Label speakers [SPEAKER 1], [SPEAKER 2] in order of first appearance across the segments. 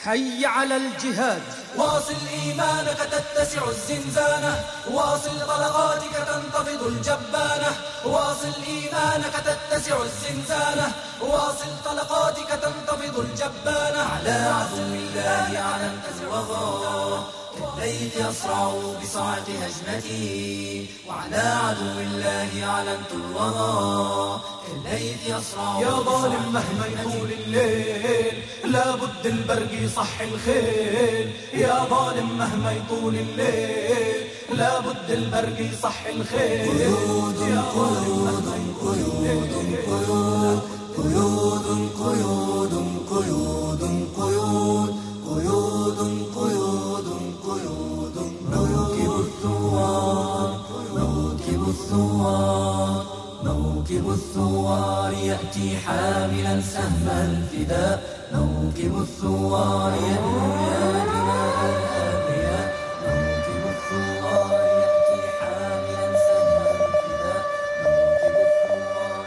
[SPEAKER 1] حي على الجهاد.
[SPEAKER 2] واصل إيمانك تتسع الزنزانة، واصل طلقاتك تنتفض الجبانة. واصل إيمانك تتسع الزنزانة، واصل طلقاتك تنتفض الجبانة. على عدو الله علمت الوغى، كالليث يصرع بصاعق هجمتي. وعلى عدو الله علمت الوغى، كالليث يصرع.
[SPEAKER 3] يا ظالم مهما يطول الليل لابد البرق يصح الخيل. يا ظالم مهما يطول الليل لابد البرق يصح الخيل.
[SPEAKER 2] قيود قيود قيود قيود قيود قيود قيود قيود قيود قيود قيود. موكب الثوار موكب الثوار موكب الثوار يأتي حاملا سهم الفداء. موكب الثوار يحمي دماء الأبرياء. موكب الثوار يأتي حاملا سهم الفداء. موكب الثوار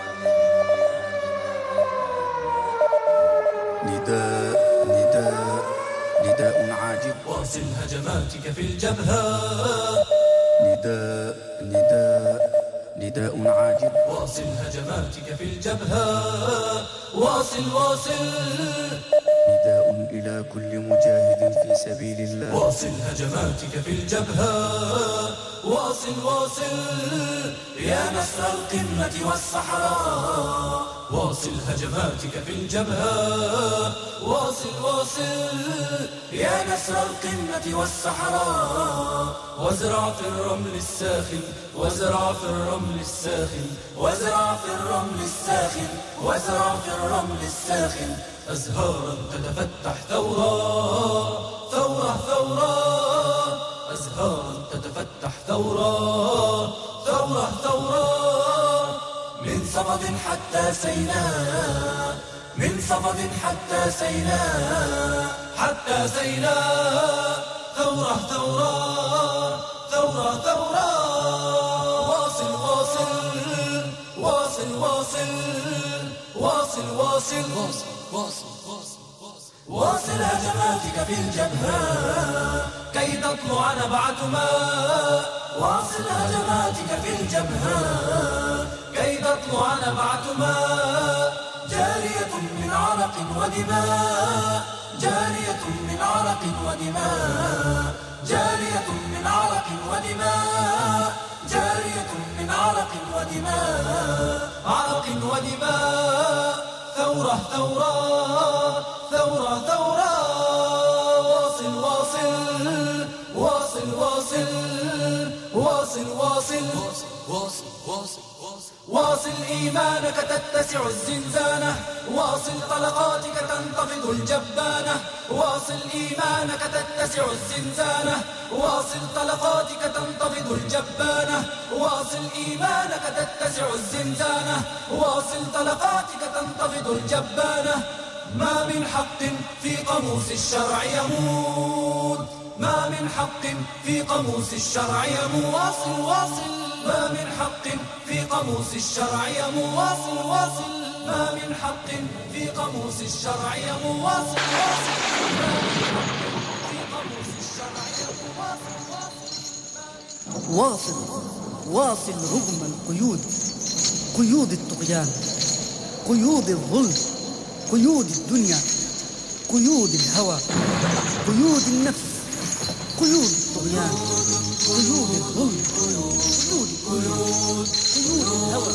[SPEAKER 4] نداء نداء نداء عاجل.
[SPEAKER 2] واصل هجماتك في الجبهة.
[SPEAKER 4] نداء نداء نداء عاجل.
[SPEAKER 2] واصل هجماتك في الجبهة. واصل واصل.
[SPEAKER 4] نداء إلى كل مجاهد في سبيل الله.
[SPEAKER 2] واصل هجماتك في الجبهة. واصل واصل يا نسر القمة والصحراء. واصل هجماتك في الجبهة. واصل واصل يا نسر القمة والصحراء. وازرع في الرمل الساخن، وازرع في الرمل الساخن، وازرع في الرمل الساخن، وازرع في الرمل الساخن. أزهارا تتفتح ثورة ثورة ثورة. أزهارا تتفتح ثورة ثورة ثورة. من صفد حتى سيناء، من صفد حتى سيناء، حتى سيناء. ثورة ثورة ثورة ثورة. واصل واصل واصل واصل واصل واصل واصل واصل هجماتك في الجبهة كي تطلع نبعة ماء. واصل هجماتك في الجبهة كي تطلع نبعة ماء. جارية من عرق ودماء، جارية من عرق ودماء، جارية من عرق ودماء، جارية من عرق ودماء، عرق ودماء. ثورة ثورة ثورة ثورة. واصل واصل واصل واصل واصل واصل واصل واصل واصل إيمانك تتسع الزنزانة، واصل طلقاتك تنتفض الجبانة. واصل إيمانك تتسع الزنزانة، واصل طلقاتك تنتفض الجبانة. واصل إيمانك تتسع الزنزانة، واصل طلقاتك تنتفض الجبانة. ما من حق في قاموس الشرع يموت، ما من حق في قاموس الشرع يموت. واصل واصل ما من حق في قاموس الشرع يموت. واصل واصل ما من حق في قاموس الشرع يموت. واصل واصل ما من حق في قاموس الشرع يموت.
[SPEAKER 1] واصل واصل رغم القيود، قيود الطغيان، قيود الظلم، قيود الدنيا، قيود الهوى، قيود النفس، قيود الطغيان، قيود الظلم، قيود القيود، قيود الهوى،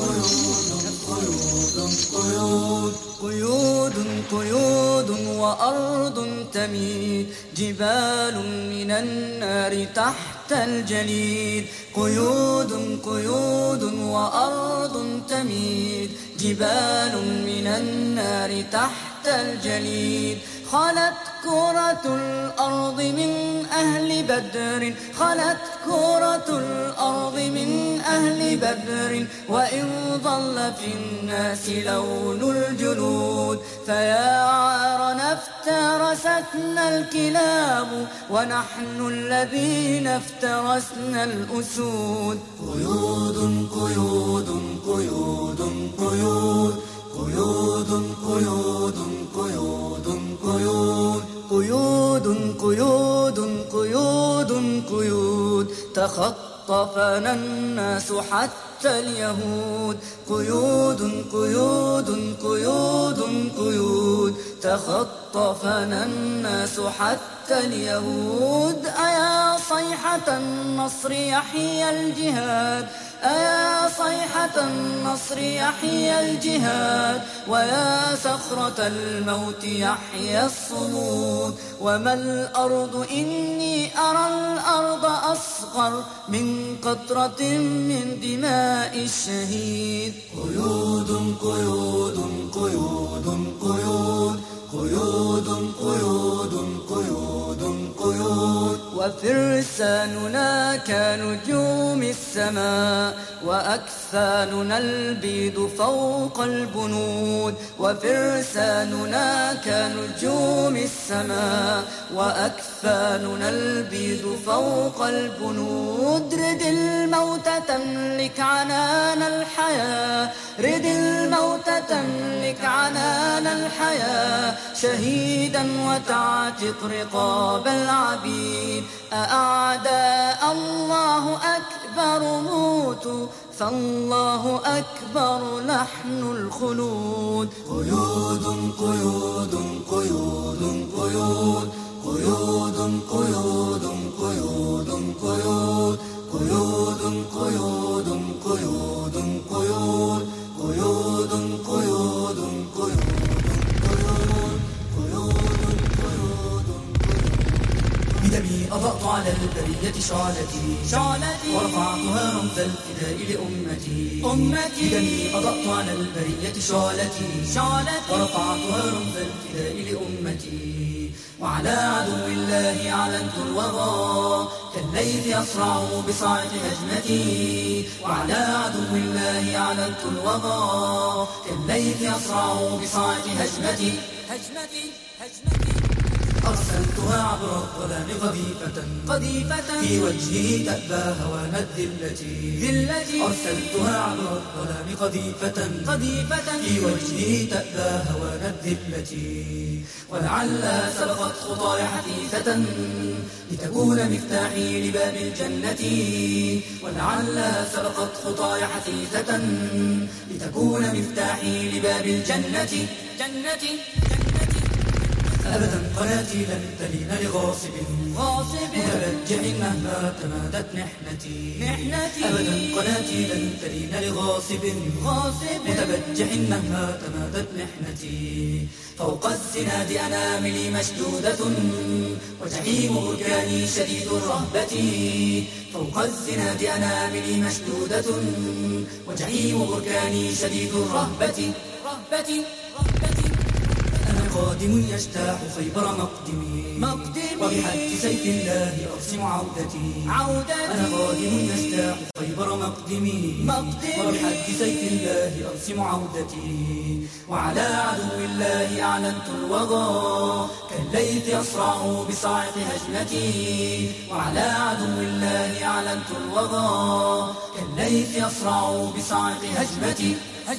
[SPEAKER 2] قيود قيود قيود وأرض تميد، جبال من النار تحت الجليد. قيود قيود وأرض تميد، جبال من النار تحت الجليد. خلت كرة الأرض من أهل بدر، خلت كرة الأرض من أهل بدر. وإن ظل في الناس لون الجلود، فيا عار افترستنا الكلاب، ونحن الذين افترسنا الأسود. قيود قيود قيود قيود قيود قيود قيود قيود تخطفنا الناس حتى اليهود. قيود قيود قيود قيود تخطفنا الناس حتى اليهود. أيا صيحة النصر يحيى الجهاد، أيا صيحة النصر يحيى الجهاد، ويا صخرة الموت يحيى الصمود. وما الأرض إني أرى الأرض أصغر من قطرة من دماء الشهيد. قيود قيود قيود قيود قيود قيود قيود قيود. وفرساننا كنجوم السماء، وأكفاننا البيض فوق البنود. وفرساننا كنجوم السماء، وأكفاننا البيض فوق البنود. رد الموت تملك عنان الحياة، رد الموت تملك عنان الحياة. شهيدا وتعتق رقاب العبيد. أأعداء الله أكبر موتوا، فالله أكبر نحن الخلود. قيود قيود قيود قيود قيود قيود قيود قيود قيود قيود قيود قيود قيود قيود قيود. بدمي أضأت على البرية شعلتي، ورفعتها رمز الفداء لأمتي. بدمي أضأت على البرية شعلتي، ورفعتها رمز الفداء لأمتي. وعلى عدو الله أعلنت الوغى، كالليث يصرع بصاعق هجمتي. وعلى عدو الله أعلنت الوغى، كالليث يصرع بصاعق هجمتي. أرسلتها عبر الظلام قذيفة في وجهه تأبى هوان الذلة. أرسلتها عبر الظلام قذيفة في وجهه تأبى هوان الذلة. ولعل سبقت خطاي حثيثة لتكون مفتاحي لباب الجنة. ولعل سبقت خطاي حثيثة لتكون مفتاحي لباب الجنة. أبدا قناتي لن تلين لغاصب متبجح مهما تمادت محنتي. أبدا قناتي لن تلين لغاصب متبجح مهما تمادت محنتي. فوق الزناد أناملي مشدودة، وجحيم بركاني شديد الرهبة. فوق الزناد أناملي مشدودة، وجحيم بركاني شديد الرهبة. قادم يجتاح خيبر مقدمي، وبحد سيف الله أرسم عودتي. أنا قادم يجتاح خيبر مقدمي، وبحد سيف الله أرسم عودتي. وعلى عدو الله أعلنت الوغى، كالليث يصرع بصاعق هجمتي. وعلى عدو الله أعلنت الوغى، كالليث يصرع بصاعق هجمتي.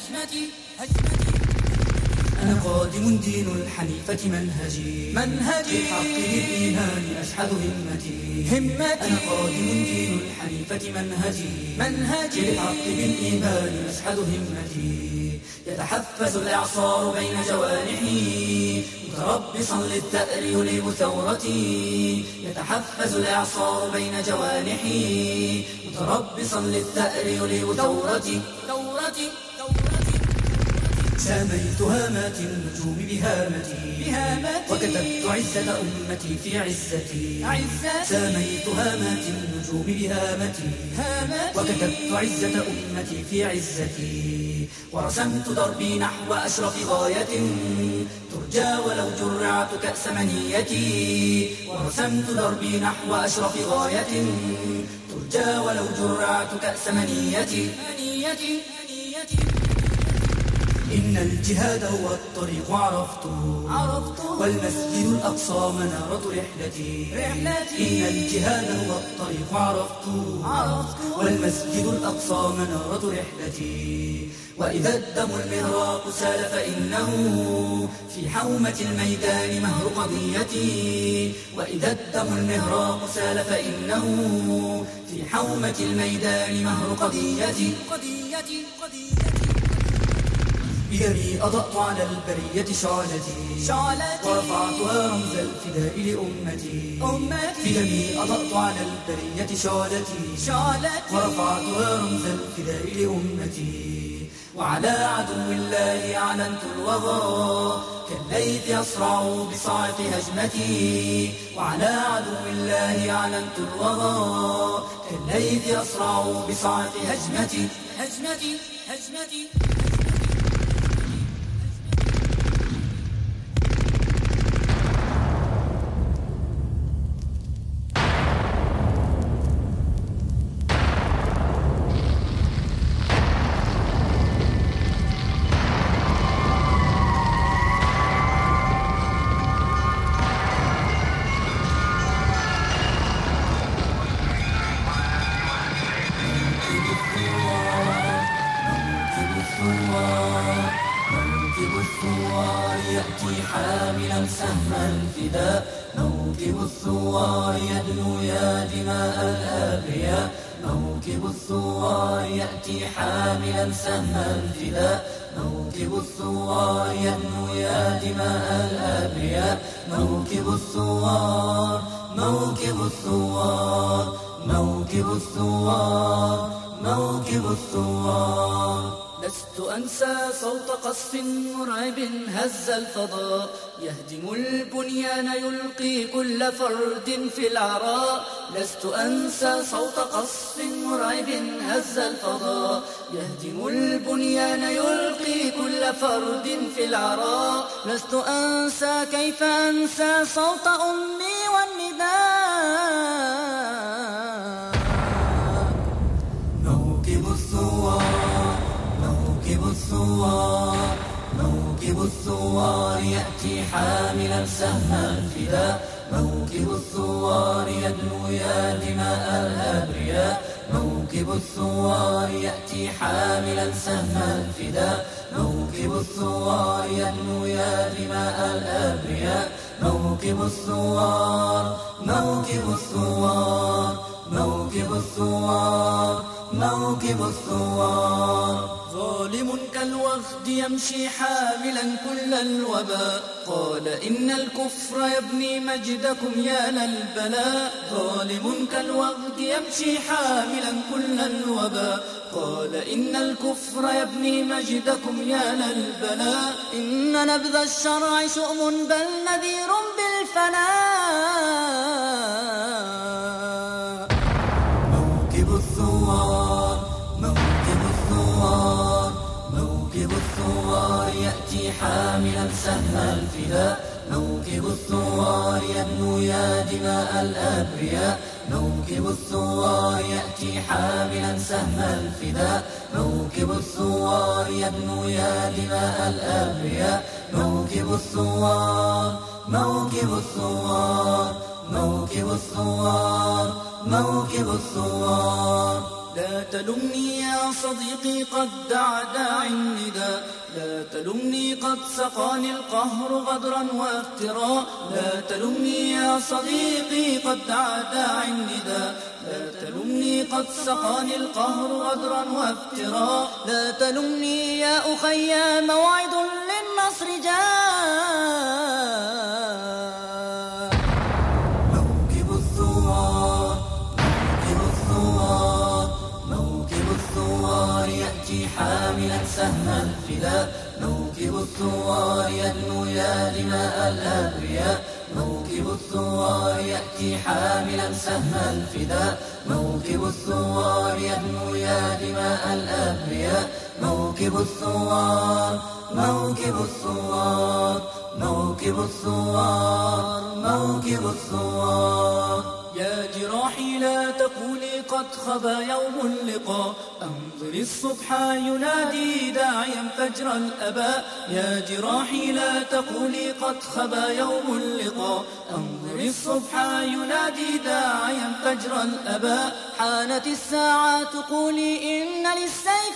[SPEAKER 2] أنا قادم دين الحنيفة منهجي، بالحق بالإيمان أشحذ همتي. أنا قادم دين الحنيفة منهجي، بالحق بالإيمان أشحذ همتي. يتحفز الإعصار بين جوانحي، متربصا للثأر يليب ثورتي. يتحفز الإعصار بين جوانحي، متربصا للثأر يليب ثورتي. ساميت هامات النجوم بهامتي، وكتبت عزة أمتي في عزتي. ساميت هامات النجوم بهامتي، وكتبت عزة أمتي في عزتي. ورسمت دربي نحو أشرف غاية ترجى ولو جرعت كأس منيتي. ورسمت دربي نحو أشرف غاية ترجى ولو جرعت كأس منيتي. إن الجهاد هو الطريق عرفته والمسجد الأقصى منارة رحلتي إن الجهاد هو الطريق عرفته والمسجد الأقصى منارة رحلتي وإذا الدم المهراق سال فإنه في حومة الميدان مهر قضيتي وإذا الدم المهراق سال فإنه في حومة الميدان مهر قضيتي بدمي أضأت على البرية شعلتي ورفعتها رمز الفداء لأمتي بدمي أضأت على البرية شعلتي ورفعتها رمز الفداء لأمتي وعلى عدو الله أعلنت الوغى كالليث يصرع بصاعق هجمتي وعلى عدو الله أعلنت الوغى كالليث يصرع بصاعق هجمتي موكب الثوار يأتي حاملا سهم الفداء موكب الثوار يدنو يا دماء الأبرياء موكب الثوار يأتي حاملا سهم الفداء موكب الثوار يدنو يا دماء الأبرياء موكب الثوار موكب الثوار موكب الثوار موكب الثوار لست أنسى صوت قصف مرعب هز الفضاء يهدم البنيان يلقي كل فرد في العراء لست أنسى صوت قصف مرعب هز الفضاء يهدم البنيان يلقي كل فرد في العراء لست أنسى كيف أنسى صوت أمي والنداء موكب الثوار موكب الثوار موكب الثوار يأتي حاملا سهم الفداء موكب الثوار يدنو يا دماء الأبرياء موكب الثوار يأتي حاملا سهم الفداء موكب الثوار يدنو يا دماء الأبرياء موكب الثوار موكب الثوار موكب الثوار موكب الثوار ظالم كالوغد يمشي حاملا كل الوباء قال إن الكفر يبني مجدكم يا للبلاء ظالم كالوغد يمشي حاملا كل الوباء قال إن الكفر يبني مجدكم يا للبلاء إن نبذ الشرع شؤم بل نذير بالفناء موكب الثوار موكب الثوار موكب الثوار يأتي حاملا سهم الفداء موكب الثوار يدنو يا دماء الأبرياء موكب الثوار يأتي حاملا سهم الفداء موكب الثوار يدنو يا دماء الأبرياء موكب الثوار موكب الثوار موكب الثوار موكب الثوار لا تلمني يا صديقي قد دعا داعي النداء لا تلمني قد سقاني القهر غدرا وافتراء لا تلمني يا صديقي قد دعا داعي النداء لا تلمني قد سقاني القهر غدرا وافتراء لا تلمني يا أخي موعد للنصر جاء موكب الثوار موكب الثوار موكب الثوار يأتي حاملا سهم الفداء موكب الثوار يدنو يا دماء الأبرياء موكب الثوار يأتي حاملا سهم الفداء موكب الثوار يدنو يا دماء الأبرياء موكب الثوار موكب الثوار موكب الثوار موكب الثوار يا جراحي لا تقولي قد خبا يوم اللقاء، أنظر الصبح ينادي داعيا فجر الأباء. يا جراحي لا تقولي قد خبا يوم اللقاء، أنظر الصبح ينادي داعيا فجر الأباء. حانت الساعة قولي إن للسيف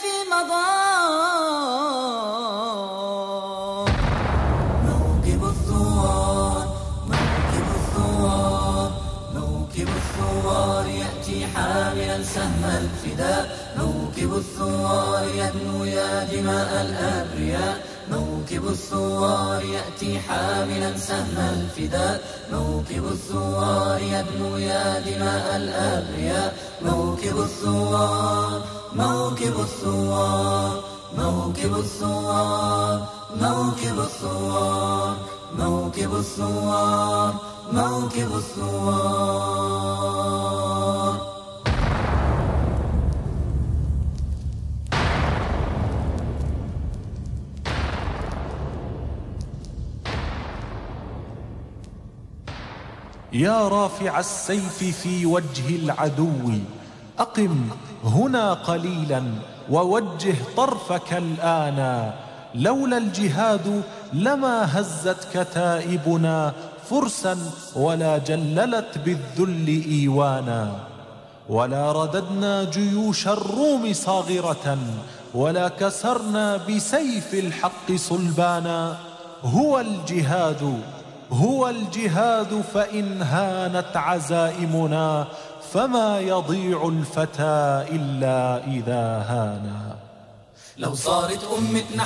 [SPEAKER 2] مضاء. موكب الثوار موكب الثوار موكب الثوار يأتي حاملا سهم الفداء. موكب الثوار يدنو يا دماء الأبرياء. موكب الثوار يأتي حاملا سهم الفداء. موكب الثوار يدنو يا دماء الأبرياء. موكب الثوار موكب الثوار موكب الثوار موكب الثوار موكب الثوار موكب الثوار.
[SPEAKER 5] يا رافع السيف في وجه العدو، أقم هنا قليلا ووجه طرفك الآن. لولا الجهاد لما هزت كتائبنا فرسا ولا جللت بالذل إيوانا. ولا رددنا جيوش الروم صاغرة ولا كسرنا بسيف الحق صلبانا. هو الجهاد هو الجهاد، فإن هانت عزائمنا فما يضيع الفتى إلا إذا هانا.
[SPEAKER 2] لو صارت أمتنا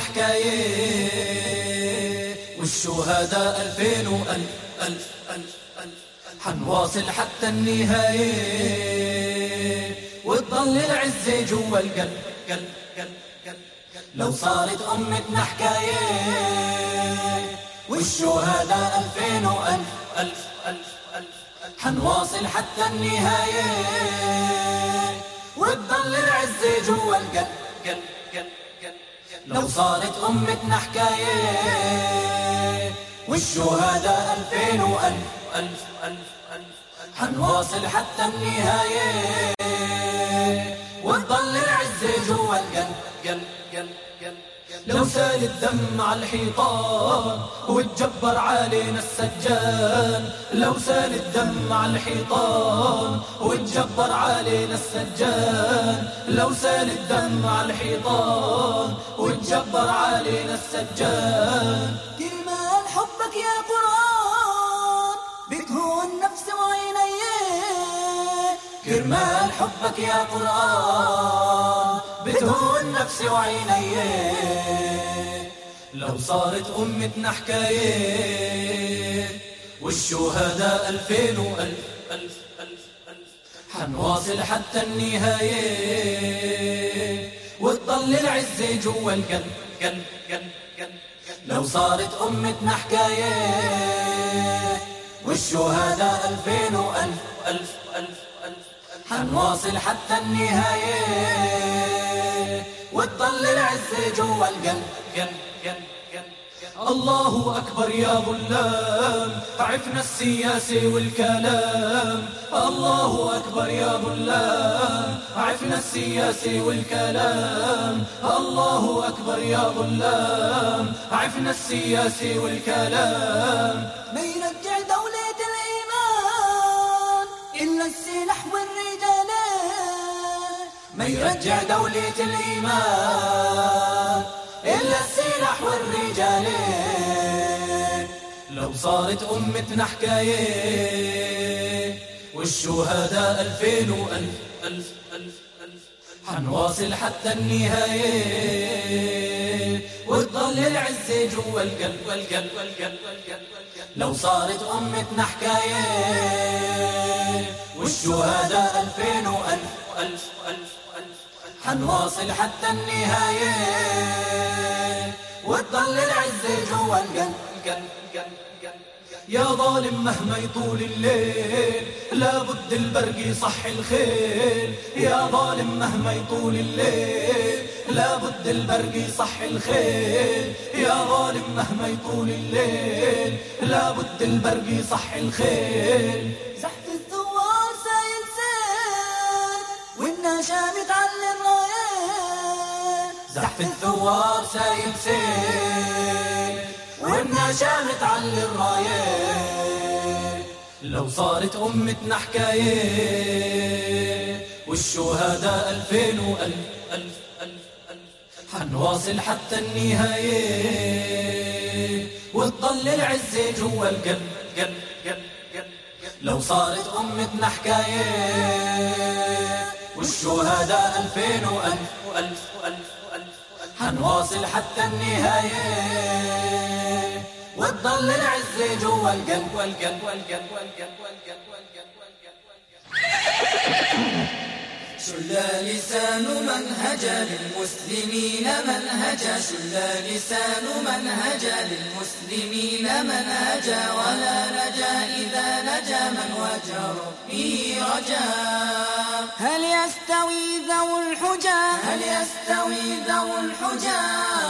[SPEAKER 2] حكاية والشهداء ألفين وألف ألف ألف ألف حنواصل حتى النهاية وتضل العزة جوا القلب قلب قلب قلب. لو صارت أمتنا حكاية والشهداء ألفين وألف ألف ألف ألف حنواصل حتى النهاية وتضل العزة جوا القلب قلب قلب قلب. لو صارت أمتنا حكاية والشهداء ألفين وألف ألف ألف ألف حنواصل حتى النهاية وتضل العزة جوا القلب قلب قلب قلب. لو سال الدم على الحيطان وتجبر علينا السجان. لو سال الدم على الحيطان وتجبر علينا السجان. لو سال الدم على الحيطان وتجبر علينا السجان. كرمال حبك يا قرآن بتهون نفسي وعيني. كرمال حبك يا قرآن بتهون نفسي وعيني. لو صارت أمتنا حكاية والشهداء ألفين وألف ألف ألف ألف حنواصل حتى النهاية وتضل العزة جوا القلب قلب قلب قلب. لو صارت أمتنا حكاية والشهداء ألفين وألف ألف ألف ألف حنواصل حتى النهاية وتضل العزة جوا القلب قلب قلب قلب. الله أكبر يا ظلام عفنا السياسة والكلام. الله أكبر يا ظلام عفنا السياسة والكلام. الله أكبر يا ظلام عفنا السياسة والكلام. ما يرجع دولة الإيمان إلا السلاح والرجالات. ما يرجع دولة الإيمان إلا السلاح والرجالات. لو صارت أمتنا حكاية والشهداء ألفين وألف ألف ألف ألف حنواصل حتى النهاية وتضل العزة جوا القلب والقلب والقلب والقلب. لو صارت أمتنا حكاية والشهداء ألفين وألف ألف ألف ألف حنواصل حتى النهاية وتضل العزة جوا القلب قلب قلب قلب. يا ظالم مهما يطول الليل لابد البرق يصح الخيل. يا ظالم مهما يطول الليل لابد البرق يصح الخيل. يا ظالم مهما يطول الليل لابد البرق يصح الخيل. زحف الثوار والنشامت على الرايات.
[SPEAKER 3] زحف الثوار سايب سيل والنشامت على الرايات. لو صارت أمتنا حكاية والشهداء 2000 وألف ألف ألف ألف حنواصل حتى النهاية وتضل العزة جوا القلب قلب قلب قلب. لو صارت أمتنا حكاية والشهداء 2000 وألف وألف وألف وألف حنواصل حتى النهاية وتضل العزة جوا القلب والقلب والقلب والقلب والقلب والقلب والقلب.
[SPEAKER 2] شل لسان منهجا للمسلمين منهجا، شل لسان منهجا للمسلمين منهجا، ولا نجا إذا نجا من وجه ربه رجا. هل يستوي ذو الحجى، هل يستوي ذو الحجى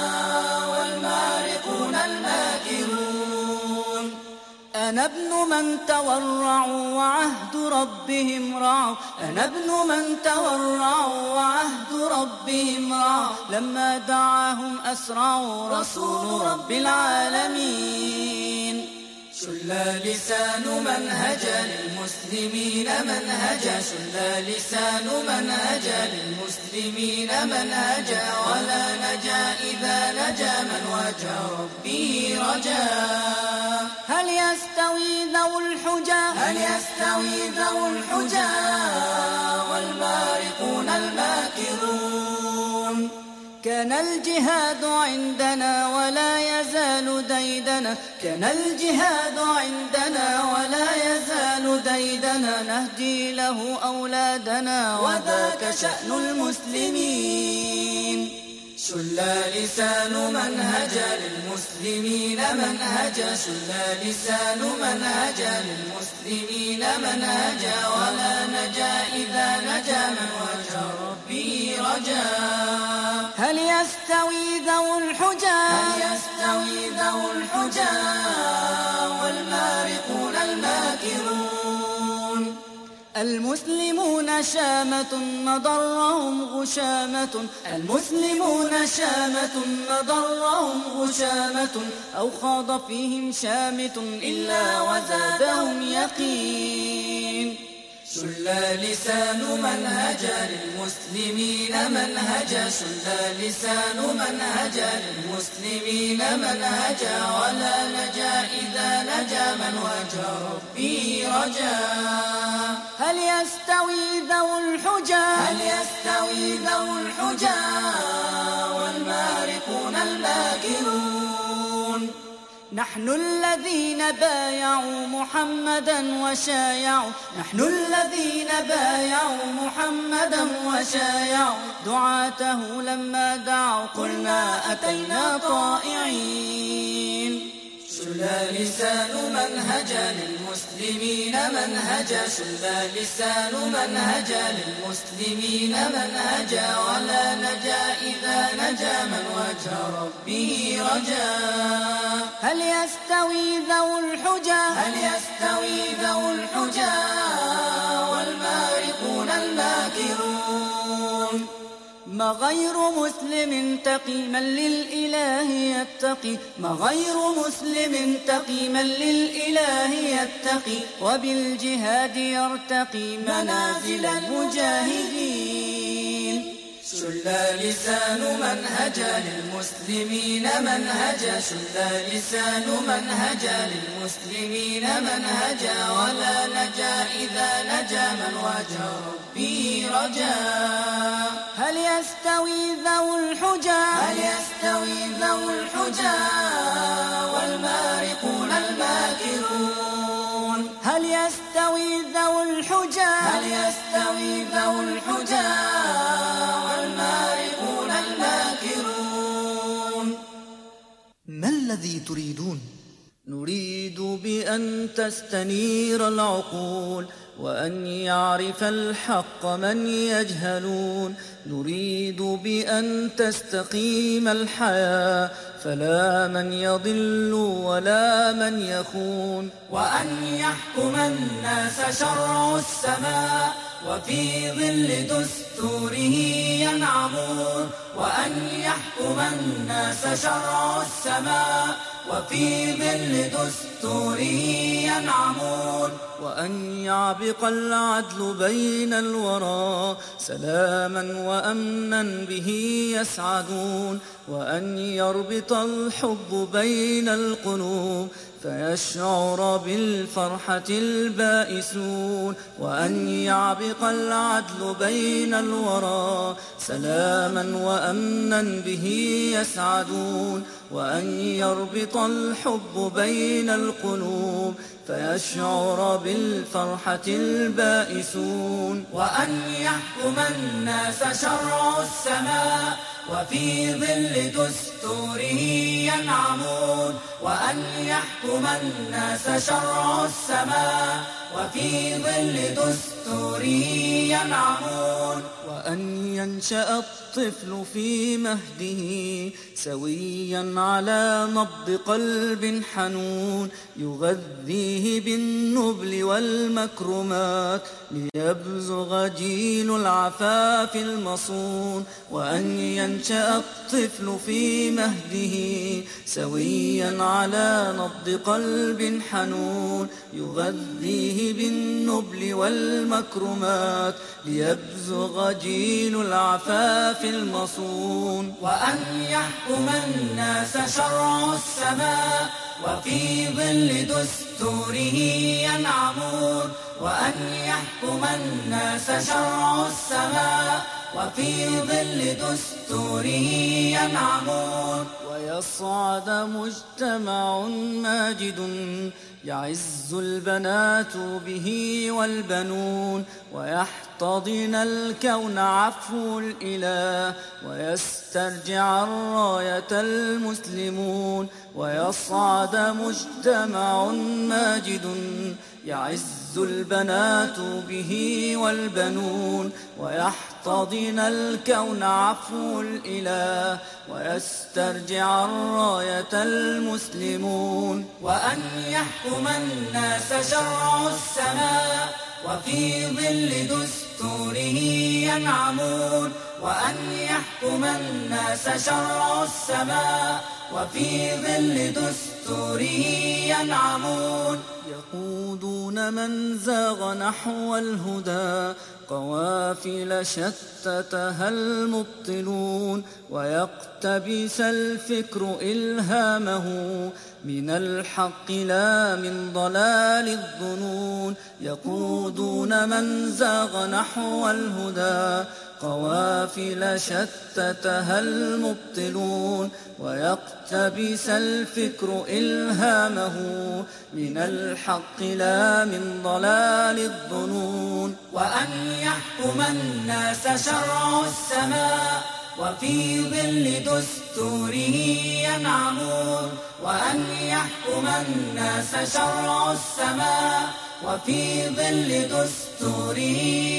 [SPEAKER 2] والمارقون الماكرون؟ أنا ابن من تورعوا وعهد ربهم رعوا، أنا ابن من تورعوا وعهد ربهم رعوا، لما دعاهم أسرعوا رسول رب العالمين. شل لسان منهجا للمسلمين منهجا، شل لسان منهجا للمسلمين منهجا، ولا نجا إذا نجا من وجه ربه رجا. هل يستوي ذو الحجى، هل يستوي ذو الحجى والمارقون الماكرون؟ كان الجهاد عندنا ولا يزال ديدنا، كان الجهاد عندنا ولا يزال ديدنا، نهدي له أولادنا وذاك شأن المسلمين. شل لسان منهجا للمسلمين منهجا، شل لسان منهجا للمسلمين منهجا، ولا نجا إذا نجا من وجه ربه رجا. هل يستوي ذو الحجى، هل يستوي ذو الحجى والمارقون الماكرون؟ المسلمون شامة مضرهم غشامة، المسلمون شامة مضرهم غشامة، أو خاض فيهم شامت إلا وزادهم يقين. شل لسان منهجا للمسلمين منهجا، شل لسان منهجا للمسلمين منهجا، ولا نجا إذا نجا من وجه ربه رجا. هل يستوي ذو الحجى، هل يستوي ذو الحجى والمارقون الماكرون؟ نحن الذين بايعوا محمدا وشايعوا، نحن الذين بايعوا محمدا وشايعوا، دعاته لما دعوا قلنا أتينا طائعين. شل لسان منهجا للمسلمين منهجا، شل لسان منهجا للمسلمين منهجا، ولا نجا إذا نجا من وجه ربه رجا. هل يستوي ذو الحجى، هل يستوي ذو الحجى والمارقون الماكرون؟ ما غير مسلم تقي من للإله يتقي، ما غير مسلم تقي من للإله يتقي، وبالجهاد يرتقي منازل المجاهدين. شل لسان منهجا للمسلمين منهجا، شل لسان منهجا للمسلمين منهجا، ولا نجا إذا نجا من وجه ربه رجا. هل يستوي ذو الحجى، هل يستوي ذو الحجى والمارقون الماكرون؟ هل يستوي ذو الحجى، هل يستوي ذو الحجى والمارقون الماكرون؟
[SPEAKER 1] ما الذي تريدون؟
[SPEAKER 2] نريد بأن تستنير العقول وأن يعرف الحق من يجهلون، نريد بأن تستقيم الحياة فلا من يضل ولا من يخون، وأن يحكم الناس شرع السماء وفي ظل دستوره ينعمون وأن يحكم الناس شرع السماء وفي ظل دستوره ينعمون وأن يعبق العدل بين الورى سلاما وأمنا به يسعدون وأن يربط الحب بين القلوب فيشعر بالفرحة البائسون وأن يعبق العدل بين الورى سلاما وأمنا به يسعدون وأن يربط الحب بين القلوب فيشعر بالفرحة البائسون وأن يحكم الناس شرع السماء وفي ظل دستوره ينعمون وأن يحكم الناس شرع السماء وفي ظل دستوره ينعمون وأن ينشأ الطفل في مهده سويا على نبض قلب حنون يغذيه بالنبل والمكرمات ليبزغ جيل العفاف المصون وأن ينشأ الطفل في مهده سويا على نبض قلب حنون يغذيه بالنبل والمكرمات ليبزغ جيل العفاف المصون وأن يحكم الناس شرع السماء وفي ظل دستوره ينعمون وأن يحكم الناس شرع السماء وفي ظل دستوره ينعمون ويصعد مجتمع ماجد يعز البنات به والبنون ويحتضن الكون عفو الإله ويسترجع الراية المسلمون ويصعد مجتمع ماجد يعز البنات به والبنون ويحتضن الكون عفو الإله ويسترجع الراية المسلمون وأن يحكم الناس شرع السماء وفي ظل دستوره ينعمون وأن يحكم الناس شرع السماء وفي ظل دستوره ينعمون يقودون من زاغ نحو الهدى قوافل شتتها المبطلون ويقتبس الفكر إلهامه من الحق لا من ضلال الظنون يقودون من زاغ نحو الهدى قوافل شتتها المبطلون ويقتبس الفكر إلهامه من الحق لا من ضلال الظنون وأن يحكم الناس شرع السماء وفي ظل دستوره ينعمون وأن يحكم الناس شرع السماء وفي ظل دستوره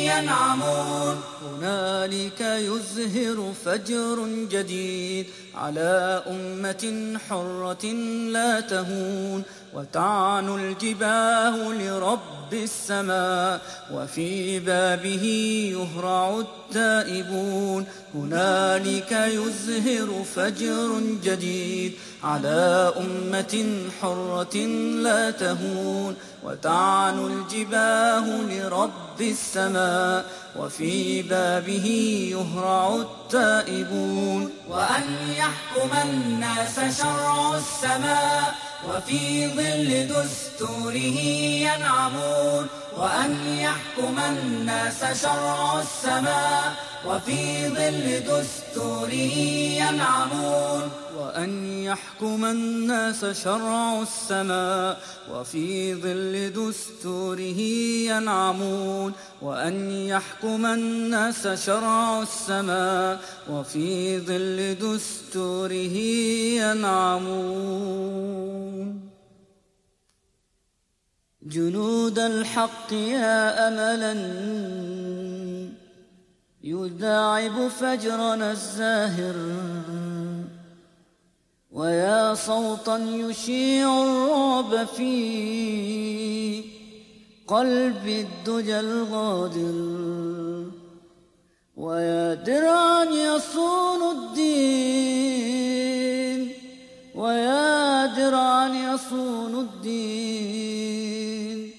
[SPEAKER 2] ينعمون هنالك يزهر فجر جديد على أمة حرة لا تهون وتعنو الجباه لرب السماء وفي بابه يهرع التائبون هنالك يزهر فجر جديد على أمة حرة لا تهون وتعنو الجباه لرب السماء وفي بابه يهرع التائبون وأن يحكم الناس شرع السماء وفي ظل دستوره ينعمون وأن يحكم الناس شرع السماء وفي ظل دستوره ينعمون وأن يحكم الناس شرع السماء وفي ظل دستوره ينعمون وأن يحكم الناس شرع السماء وفي ظل دستوره ينعمون جنود الحق يا أملا يداعب فجرنا الزاهر ويا صوتا يشيع الرعب في قلب الدجى الغادر، ويا درعا يصون الدين، ويا درعا يصون الدين،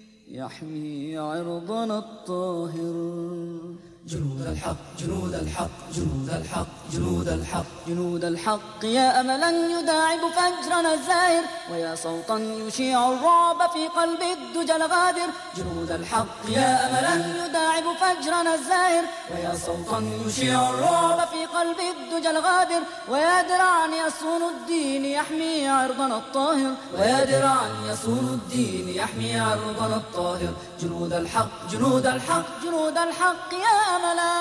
[SPEAKER 2] يحمي عرضنا الطاهر.
[SPEAKER 3] جنود الحق جنود الحق جنود الحق جنود الحق
[SPEAKER 2] جنود الحق يا أملا يداعب فجرنا الزاهر، ويا صوتا يشيع الرعب في قلب الدجى الغادر.
[SPEAKER 3] جنود الحق يا أملا
[SPEAKER 2] يداعب فجرنا الزاهر،
[SPEAKER 3] ويا صوتا يشيع الرعب
[SPEAKER 2] في قلب الدجى الغادر، ويا درعا يصون الدين يحمي عرضنا الطاهر،
[SPEAKER 3] ويا درعا يصون الدين يحمي عرضنا الطاهر. جنود الحق جنود الحق
[SPEAKER 2] جنود الحق يا أملا،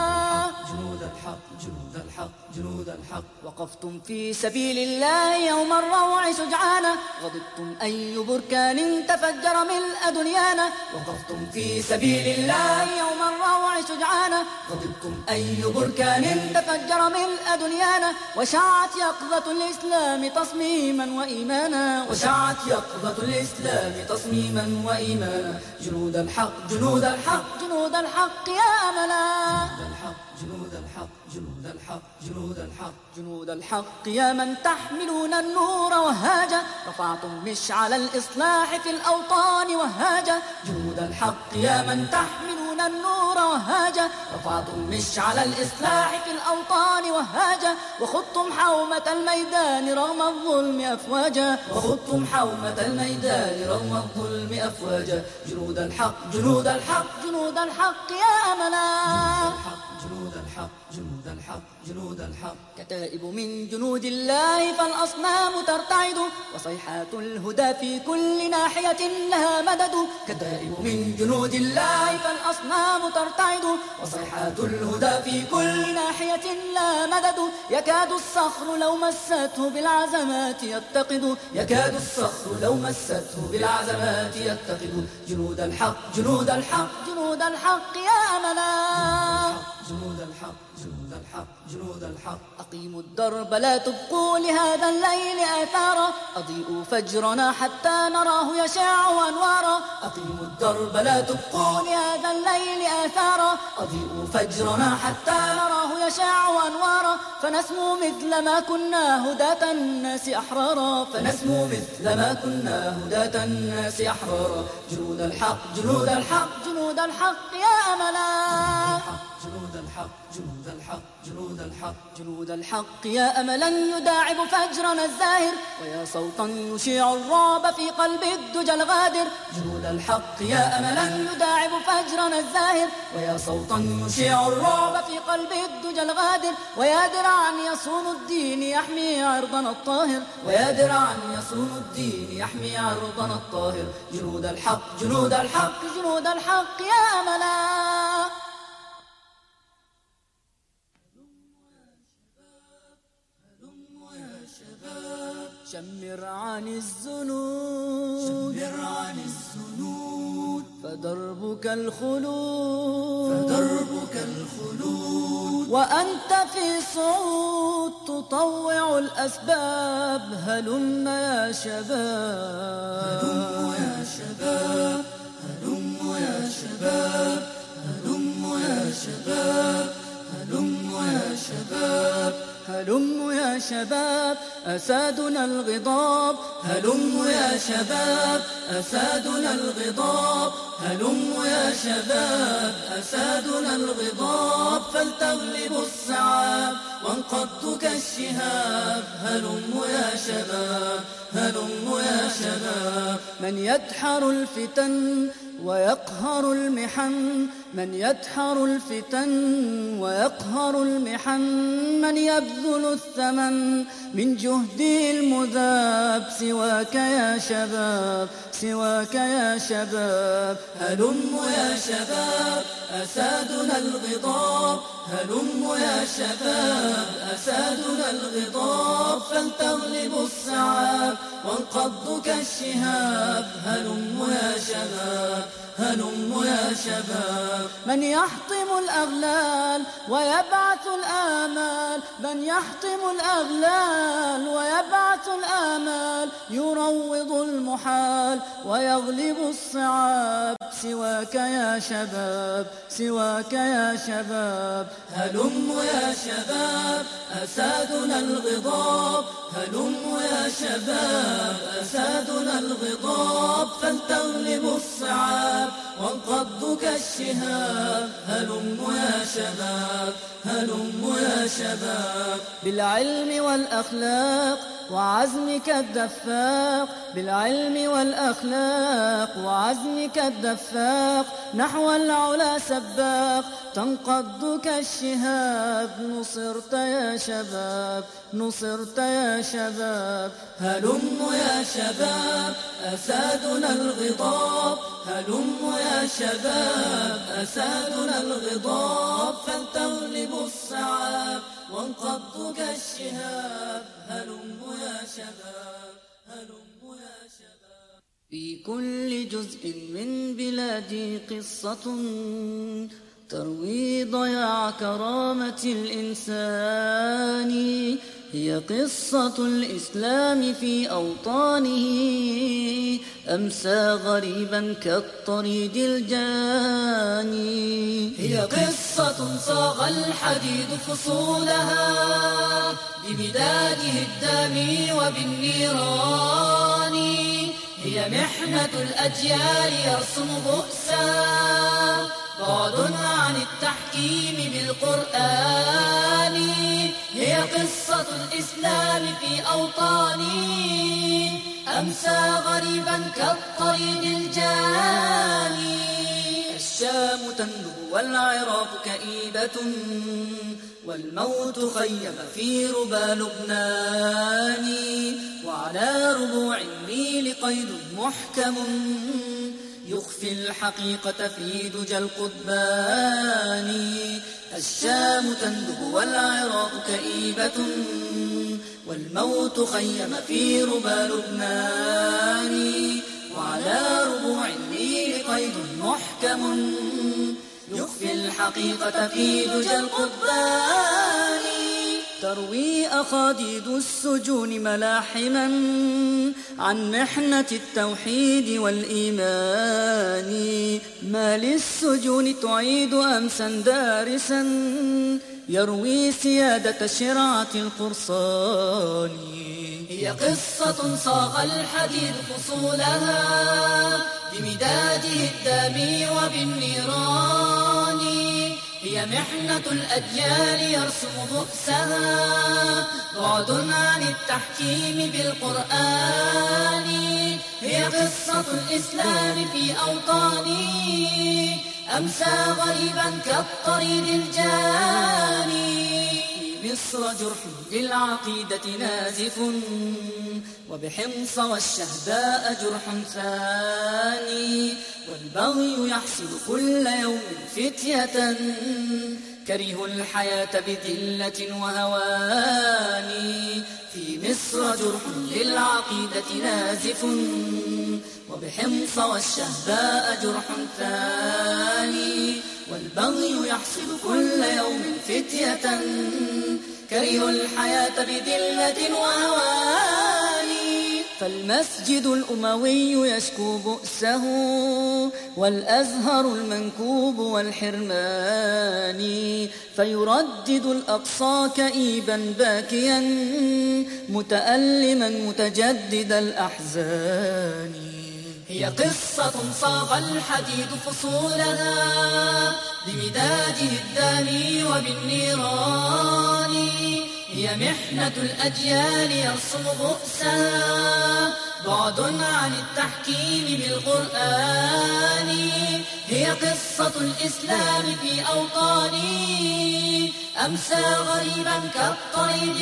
[SPEAKER 3] جنود الحق جنود الحق جنود الحق.
[SPEAKER 2] وقفتم في سبيل الله يوم الروع شجعانا، غضبتم أي بركان تفجر ملء دنيانا.
[SPEAKER 3] وقفتم في سبيل الله
[SPEAKER 2] يوم الروع شجعانا،
[SPEAKER 3] غضبتم أي بركان
[SPEAKER 2] تفجر ملء دنيانا. وشعت يقظة الإسلام تصميما وإيمانا،
[SPEAKER 3] وشعت يقظة الإسلام تصميما وإيمانا. جنود الحق جنود الحق
[SPEAKER 2] جنود الحق يا أملا،
[SPEAKER 3] جنود الحق جنود الحق جنود الحق.
[SPEAKER 2] جنود الحق يا من تحملون النور وهاجة، رفعتم مشعل الإصلاح في الأوطان وهاجة.
[SPEAKER 3] جنود الحق يا من
[SPEAKER 2] تحملون النور وهاجة،
[SPEAKER 3] رفعتم مشعل الإصلاح
[SPEAKER 2] في الأوطان وهاجة. وخضتم حومة الميدان رغم الظلم أفواجا،
[SPEAKER 3] وخضتم حومة الميدان رغم الظلم أفواجا. جنود الحق جنود الحق
[SPEAKER 2] جنود الحق يا أملا،
[SPEAKER 3] جنود الحق جنود الحق جنود الحق.
[SPEAKER 2] كتائب من جنود الله فالأصنام ترتعد، وصيحات الهدى في كل ناحية لها مدد.
[SPEAKER 3] كتائب من جنود الله
[SPEAKER 2] فالأصنام ترتعد،
[SPEAKER 3] وصيحات الهدى في كل
[SPEAKER 2] ناحية لها مدد. يكاد الصخر لو مسته بالعزمات يتقد،
[SPEAKER 3] يكاد الصخر لو مسته بالعزمات يتقد. جنود الحق جنود الحق
[SPEAKER 2] جنود الحق يا أملا،
[SPEAKER 3] جنود الحق جنود الحق جنود الحق.
[SPEAKER 2] أقيموا الدرب لا تبقوا لهذا الليل آثارا، أضيئوا فجرنا حتى نراه يشع أنوارا.
[SPEAKER 3] أقيموا الدرب لا تبقوا
[SPEAKER 2] لهذا الليل آثارا،
[SPEAKER 3] أضيئوا فجرنا حتى
[SPEAKER 2] نراه يشع أنوارا. فنسمو مثل ما كنا هداة الناس أحرارا،
[SPEAKER 3] فنسمو مثل ما كنا هداة الناس أحرارا. جنود الحق جنود الحق
[SPEAKER 2] جنود الحق يا أملا،
[SPEAKER 3] جنود الحق جنود الحق جنود الحق.
[SPEAKER 2] جنود الحق يا أملا يداعب فجرنا الزاهر، ويا صوتا يشيع الرعب في قلب الدجى الغادر.
[SPEAKER 3] جنود الحق يا أملا
[SPEAKER 2] يداعب فجرنا الزاهر،
[SPEAKER 3] ويا صوتا يشيع الرعب
[SPEAKER 2] في قلب الدجى الغادر. ويا درعا يصون الدين يحمي عرضنا الطاهر،
[SPEAKER 3] ويا درعا يصون الدين يحمي عرضنا الطاهر. جنود الحق جنود الحق
[SPEAKER 2] جنود الحق يا أملا. شمر عن الزنود،
[SPEAKER 3] شمر عن الزنود،
[SPEAKER 2] فدربك الخلود،
[SPEAKER 3] فدربك الخلود.
[SPEAKER 2] وأنت في صعود تطوع الأسباب، هلم يا شباب،
[SPEAKER 3] هلم يا شباب، هلم يا شباب، هلم يا شباب، هلم يا شباب.
[SPEAKER 2] هلم يا شباب أسادنا الغضاب،
[SPEAKER 3] هلم يا شباب أسادنا الغضاب، هلم يا شباب أسادنا الغضاب. فلتغلب الصعاب وانقض كالشهاب. هلم يا شباب، هلم يا شباب.
[SPEAKER 2] من يدحر الفتن ويقهر المحن، من يدحر الفتن ويقهر المحن. من يبذل الثمن من جهده المذاب، سواك يا شباب، سواك يا شباب.
[SPEAKER 3] هلم يا شباب أسادنا الغضاب، هلم يا شباب أسادنا الغضاب. فلتغلب الصعاب وانقض كالشهاب. هلم يا شباب،
[SPEAKER 2] هلم يا شباب. من يحطم الأغلال ويبعث الآمال، من يحطم الأغلال ويبعث الآمال، يروض المحال ويغلب الصعاب. سواك يا شباب، سواك يا شباب. هلم يا شباب أسادنا الغضاب، هلم يا شباب أسادنا الغضاب. فلتغلب الصعاب وانقض كالشهاب. هلم يا شباب، هلم يا شباب. بالعلم والأخلاق وعزمك الدفاق، بالعلم والأخلاق وعزمك الدفاق، نحو العلا سباق تنقض كالشهاب. نصرت يا شباب، نصرت يا شباب. هلم يا شباب أسادنا الغضاب، هلم يا شباب أسادنا الغضاب. فلتغلب الصعاب وانقض كالشهاب. هلم يا شباب، هلم يا شباب. في كل جزء من بلادي قصة تروي ضياع كرامة الإنسان. هي قصة الإسلام في أوطانه، أمسى غريبا كالطريد الجاني. هي قصة صاغ الحديد فصولها بمداده الدامي وبالنيران. هي محنة الأجيال يرسم بؤسا، بعد عن التحكيم بالقرآن. هي قصة الإسلام في أوطاني، أمسى غريبا كالطريد الجاني. الشام تندب والعراق كئيبة، والموت خيم في ربى لبنان. وعلى ربوع النيل قيد محكم يخفي الحقيقة في دجى القضبان. الشام تندب والعراق كئيبة، والموت خيم في ربى لبنان. وعلى ربوع النيل قيد محكم يخفي الحقيقة في دجى القضبان. تروي أخاديد السجون ملاحما عن محنة التوحيد والإيمان. ما للسجون تعيد أمسا دارسا يروي سيادة شرعة القرصان. هي قصة صاغ الحديد فصولها بمداده الدامي وبالنيران. هي محنة الأجيال يرسم بؤسها، بعد عن التحكيم بالقرآن. هي قصة الإسلام في أوطاني، أمسى غريبا كالطريد الجاني. في مصر جرح للعقيدة نازف، وبحمص والشهداء جرح ثاني. والبغي يحصد كل يوم فتية كرهوا الحياة بذلة وهوان. في مصر جرح للعقيدة نازف، وبحمص والشهداء جرح ثاني. والبغي يحصد كل يوم فتية كرهوا الحياة بذلة وهوان. فالمسجد الأموي يشكو بؤسه، والأزهر المنكوب والحرمان. فيردد الأقصى كئيبا باكيا متألما متجدد الأحزان. هي قصة صاغ الحديد فصولها بمداده الدامي وبالنيران. هي محنة الأجيال يرسم بؤسا، بعد عن التحكيم بالقرآن. هي قصة الإسلام في أوطاني، أمسى غريبا كالطريد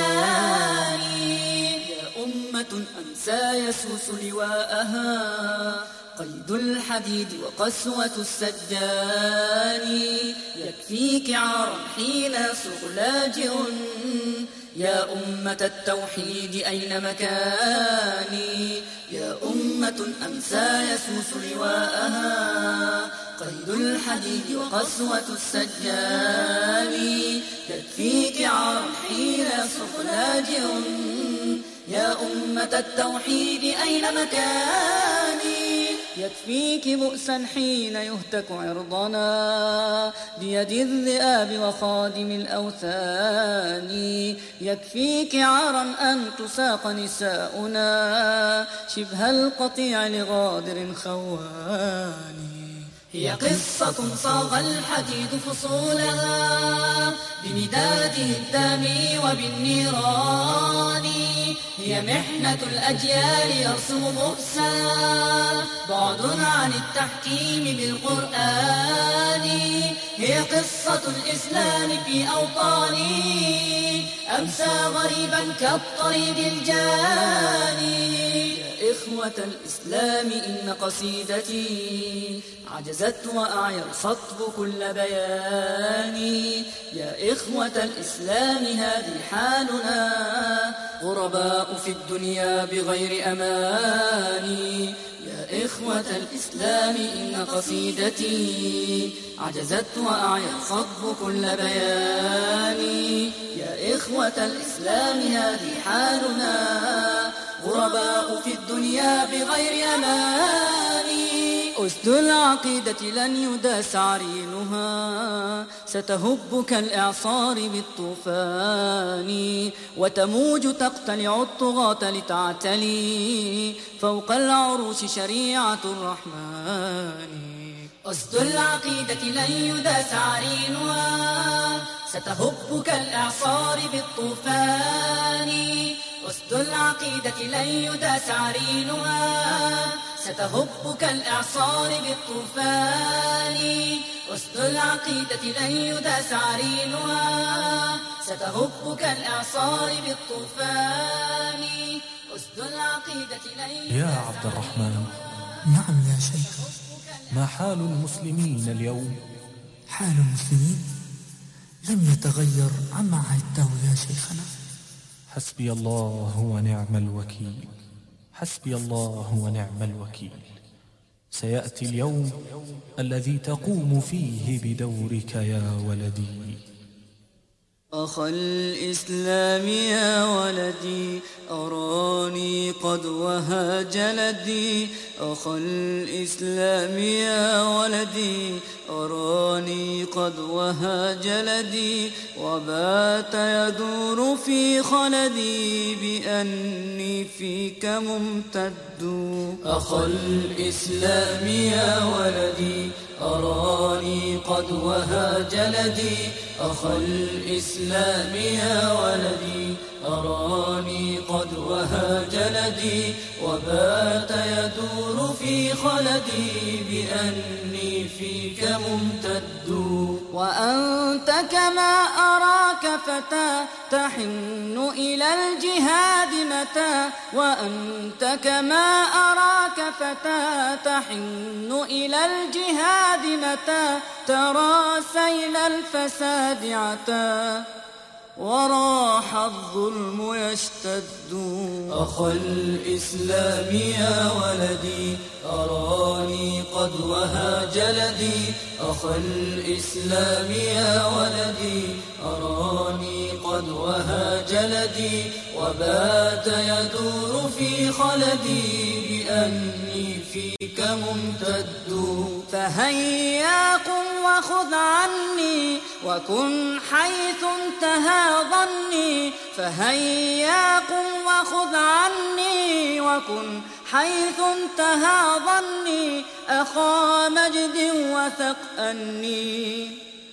[SPEAKER 2] الجاني. يا أمة أمسى يسوس لواءها قيد الحديد وقسوة السجان. يكفيك عارا حين يصرخ لاجئ يا أمة التوحيد أين مكاني؟ يا أمة أمسى يسوس لواءها قيد الحديد وقسوة السجان. يكفيك عار حين يصرخ لاجئ يا أمة التوحيد أين مكاني؟ يكفيك بؤسا حين يهتك عرضنا بيد الذئاب وخادم الأوثان. يكفيك عارا أن تساق نساؤنا شبه القطيع لغادر خوان. هي قصة صاغ الحديد فصولها بمداده الدامي وبالنيران. هي محنة الأجيال يرسم بؤسا بعد عن التحكيم بالقرآن. هي قصة الإسلام في أوطاني أمسى غريبا كالطريد الجاني. يا إخوة الإسلام إن قصيدتي عجزت وأعيا الخطب كل بياني. يا إخوة الإسلام هذه حالنا غرباء في الدنيا بغير أماني. يا إخوة الإسلام إن قصيدتي عجزت وأعيا الخطب كل بياني. يا إخوة الإسلام هذه حالنا غرباء في الدنيا بغير أماني. أسد العقيدة لن يداس عرينها ستهب كالإعصار بالطوفان. وتموج تقتلع الطغاة لتعتلي فوق العروش شريعة الرحمن. أسد العقيدة لن يداس عرينها ستهب كالإعصار بالطوفان. أسد العقيدة لن يداس عرينها ستهب كالإعصار بالطوفان. أسد العقيدة لن يداس عرينها ستهب كالإعصار بالطوفان. أسد العقيدة لن
[SPEAKER 5] يا عبد الرحمن،
[SPEAKER 1] نعم يا شيخ.
[SPEAKER 5] ما حال المسلمين اليوم؟
[SPEAKER 1] حال المسلمين لم يتغير عما عهدته يا شيخنا.
[SPEAKER 5] حسبي الله ونعم الوكيل، حسبي الله ونعم الوكيل. سيأتي اليوم الذي تقوم فيه بدورك يا ولدي.
[SPEAKER 2] أخ الإسلام يا ولدي أراني قد وهى جلدي. أخ الإسلام يا ولدي أراني قد وهى جلدي وبات يدور في خلدي بأني فيك ممتد. أخ الإسلام يا ولدي أراني قد وهى جلدي. أخ الإسلام يا ولدي أراني قد وهى جلدي وبات يدور في خلدي بأني فيك ممتد. وأنت كما أراك فتى تحن إلى الجهاد متى. وأنت كما أراك فتى تحن إلى الجهاد متى. ترى سيل الفساد عتى وراح الظلم يشتد. أخ الإسلام يا ولدي أراني قد وهى جلدي. أخ الإسلام يا ولدي أراني قد وهى جلدي وبات يدور في خلدي بأني فيك ممتد. فهيا قم وخذ عني وكن حيث انتهى ظني. فهيا قم وخذ عني وكن حيث انتهى ظني. أخا مجد وثق أني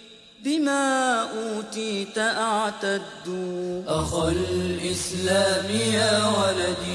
[SPEAKER 2] بما أوتيت أعتد. أخ الإسلام يا ولدي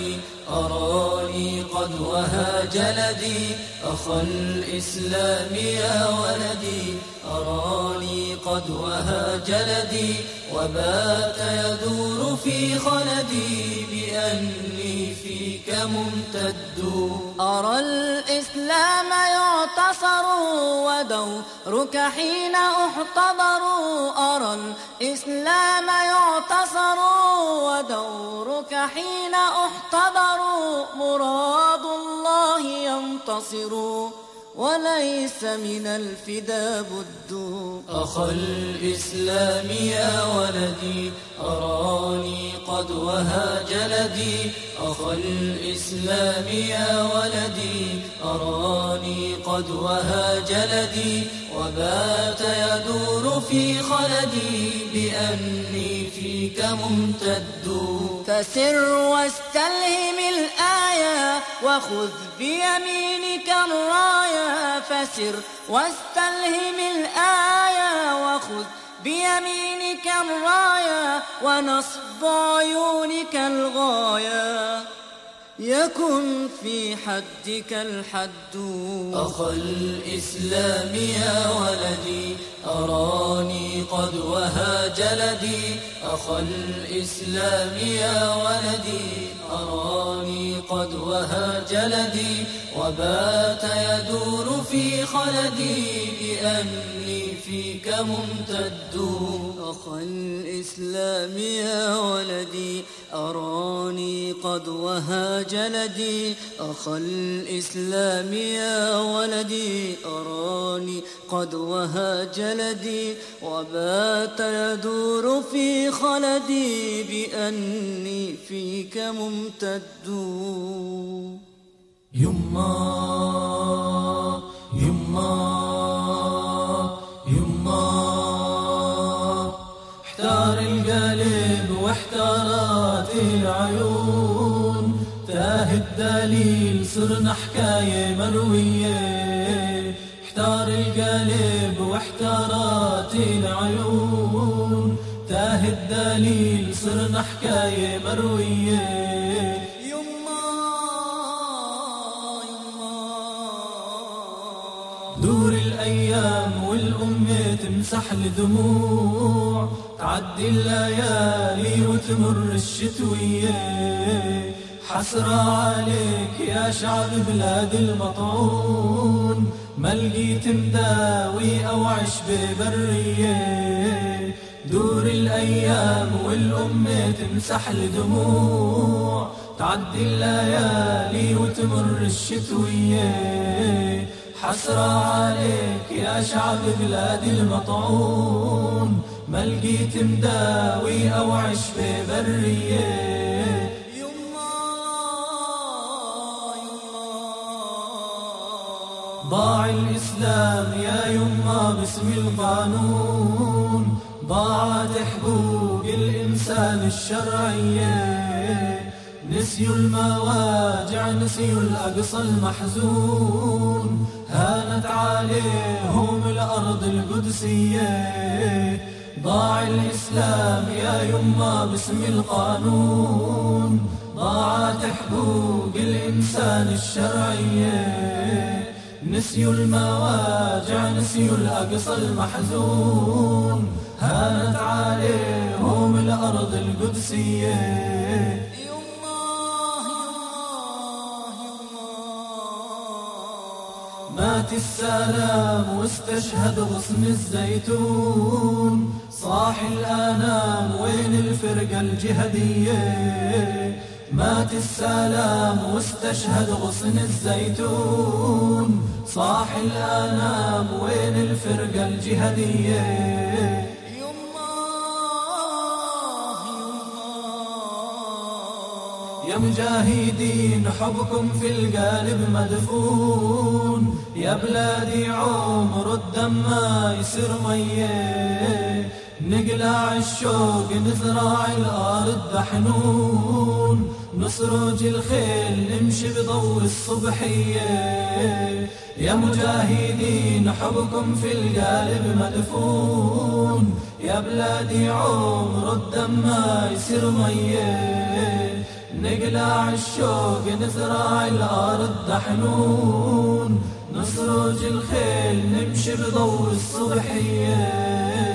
[SPEAKER 2] أراني قد وهى جلدي أخا الإسلام يا ولدي أراني قد وهى جلدي وبات يدور في خلدي بأني فيك ممتد
[SPEAKER 6] أرى الإسلام يعتصر ودورك حين احتضر أرى الإسلام يعتصر ودورك حين احتضر مراد الله ينتصر وليس من الفدا بد
[SPEAKER 2] أخا الإسلام يا ولدي أراني قد وهى جلدي أخا الإسلام يا ولدي أراني قد وهى جلدي وبات يدور في خلدي بأني فيك ممتد
[SPEAKER 6] فسر واستلهم الآية وخذ بيمينك الراية فسر واستلهم الآية وخذ بيمينك الراية ونصب عيونك الغاية يكن في حدك الحد
[SPEAKER 2] أخا الإسلام يا ولدي أراني قد وهى جلدي أخا الإسلام يا ولدي أراني قد وهى جلدي وبات يدور في خلدي بأني فيك ممتد
[SPEAKER 6] أخا الإسلام يا ولدي أراني قد وهى جلدي أخا الإسلام يا ولدي أراني قد وهى جلدي وبات يدور في خلدي بأني فيك ممتد
[SPEAKER 3] يما يما يما احتار القلب واحتارت العيون تاه الدليل صرنا حكاية مروية احتار القلب واحتارت العيون تاه الدليل صرنا حكاية مروية دور الأيام والأمة تمسح الدموع تعدي الليالي وتمر الشتوية حسرة عليك يا شعب بلاد المطعون ما لقيت مداوي أو عشبة برية دور الأيام والأمة تمسح الدموع تعدي الليالي وتمر الشتوية حسرة عليك يا شعب بلاد المطعون ما لقيت مداوي أو عشبة برية ضاع الإسلام يا يما باسم القانون ضاعت حقوق الإنسان الشرعية نسيوا المواجع نسيوا الأقصى المحزون هانت عليهم الأرض القدسية ضاع الإسلام يا يما باسم القانون ضاعت حقوق الإنسان الشرعية نسيوا المواجع نسيوا الأقصى المحزون هانت عليهم الأرض القدسية مات السلام واستشهد غصن الزيتون صاح الآنام وين الفرقة الجهادية مات السلام واستشهد غصن الزيتون صاح الآنام وين الفرقة الجهادية يا مجاهدين حبكم في القلب مدفون يا بلادي عمر الدم ما يصير ميه نقلع الشوق نزرع الأرض دحنون نسرج الخيل نمشي بضوء الصبحية يا مجاهدين حبكم في القلب مدفون يا بلادي عمر الدم ما يصير ميه نقلع الشوق نزرع الأرض دحنون، نسرج الخيل نمشي بضوء الصبحية.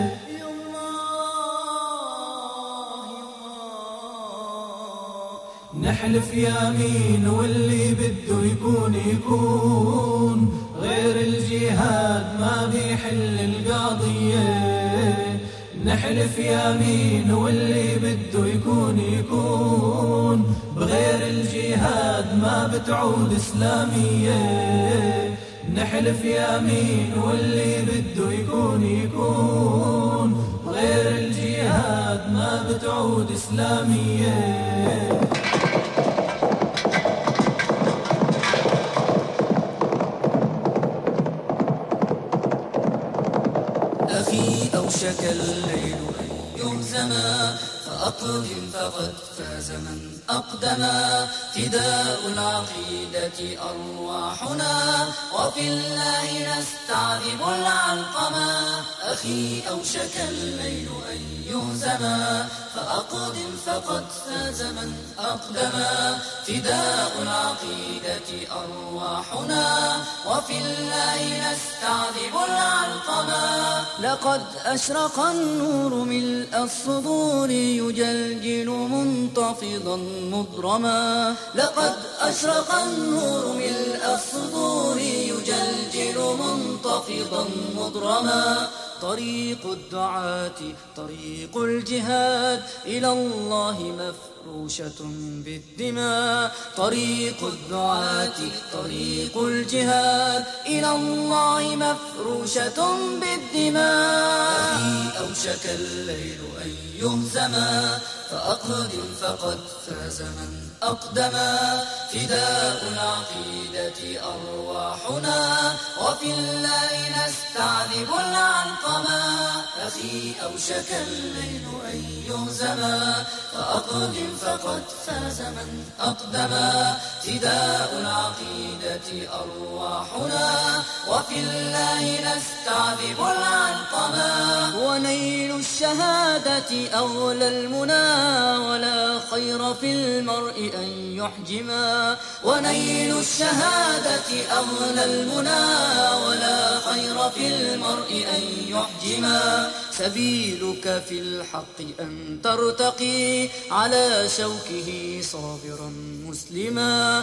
[SPEAKER 3] نحلف يمين واللي بده يكون يكون، غير الجهاد ما بيحل القضية. نحلف يمين واللي بده يكون يكون، بغير الجهاد ما بتعود إسلامية. نحلف يمين واللي بده يكون يكون، بغير الجهاد ما بتعود إسلامية.
[SPEAKER 6] أخي أوشك الليل أن يهزما، فأقدم فقد فاز من أقدما. فداء العقيدة أرواحنا، وفي الله نستعذب العلقما. أخي أوشك الليل أن يهزما، فأقدم فقد فاز من أقدما. فداء العقيدة أرواحنا، وفي الله نستعذب العلقما. لقد أشرق النور ملء الصدور، يجلجل منتفضا مضرما. لقد أشرق النور ملء الصدور، يجلجل منتفضا مضرما. طريق الدعاة طريق الجهاد، إلى الله مفروشة بالدماء. طريق الدعاة طريق الجهاد، إلى الله مفروشة بالدماء. أخي أوشك الليل أن يهزما، فأقدم فقد فاز من أقدما. فداء العقيدة أرواحنا، وفي الله نستعذب العلقما. أخي أوشك الليل أن يهزما، فأقدم فقد فاز من أقدما. فداء العقيدة أرواحنا، وفي الله نستعذب العلقما. ونيل الشهادة أغلى المنى، ولا خير في المرء أن يحجما. ونيل الشهادة أغلى المنى، ولا خير في المرء أن يحجما. سبيلك في الحق أن ترتقي، على شوكه صابرا مسلما.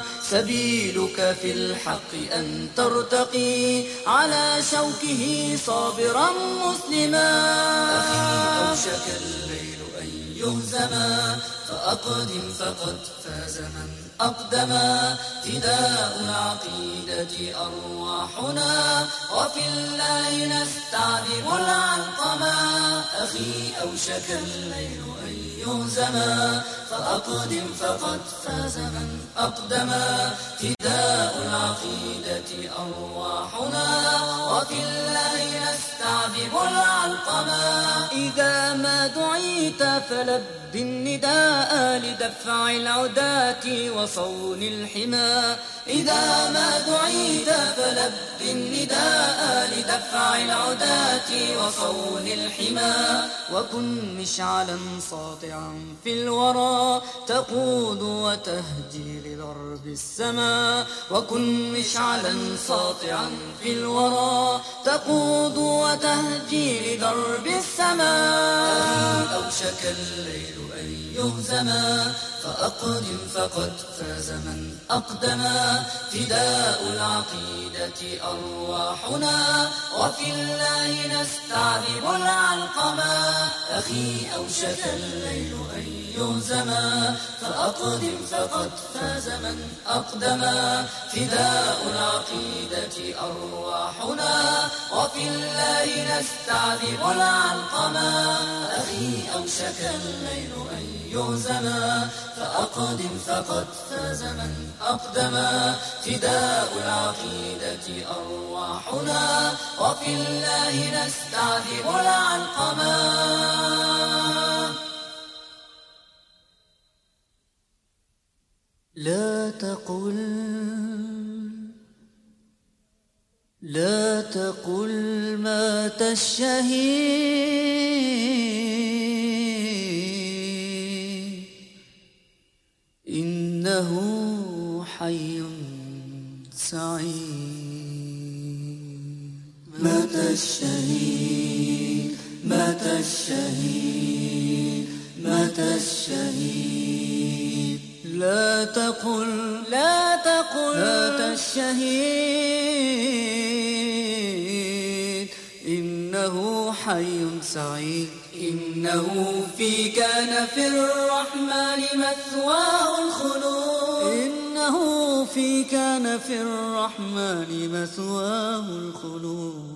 [SPEAKER 6] سبيلك في الحق أن ترتقي، على شوكه صابرا مسلما. أخي أوشك الليل أن يهزما، فأقدم فقد فاز من أقدما. فداء العقيدة أرواحنا، وفي الله نستعذب العلقما. أخي أوشك الليل أن يهزما، فأقدم فقد فاز من أقدما. فداء العقيدة أرواحنا، وفي الله نستعذب العلقما. إذا ما دعيت فلبي النداء، لدفع العداة وصون الحمى. إذا ما دعيت فلبي النداء، لدفع العداة وصون الحمى. وكن مشعلا ساطعا في الورى، تقود وتهدي لدرب السماء. وكن مشعلا ساطعا في الورى، تقود وتهدي لدرب السماء. أخي أوشك الليل أن يهزما، فأقدم فقد فاز من أقدما. فداء العقيدة أرواحنا، وفي الله نستعذب العلقما. أخي أوشك الليل أن يهزما، فأقدم فقد فاز من أقدما. فداء العقيدة أرواحنا، وفي الله نستعذب العلقما. أخي أوشك الليل أن يهزما، فأقدم فقد فاز من أقدما. فداء العقيدة أرواحنا، وفي الله نستعذب العلقما. لا تقل مات الشهيد، إنه حي سعيد. مات الشهيد، مات الشهيد، مات الشهيد. لا تقل، لا تقل مات الشهيد، إنه حي سعيد. إنه في كان في الرحمن مثواه الخلود. إنه في كان في الرحمن مثواه الخلود.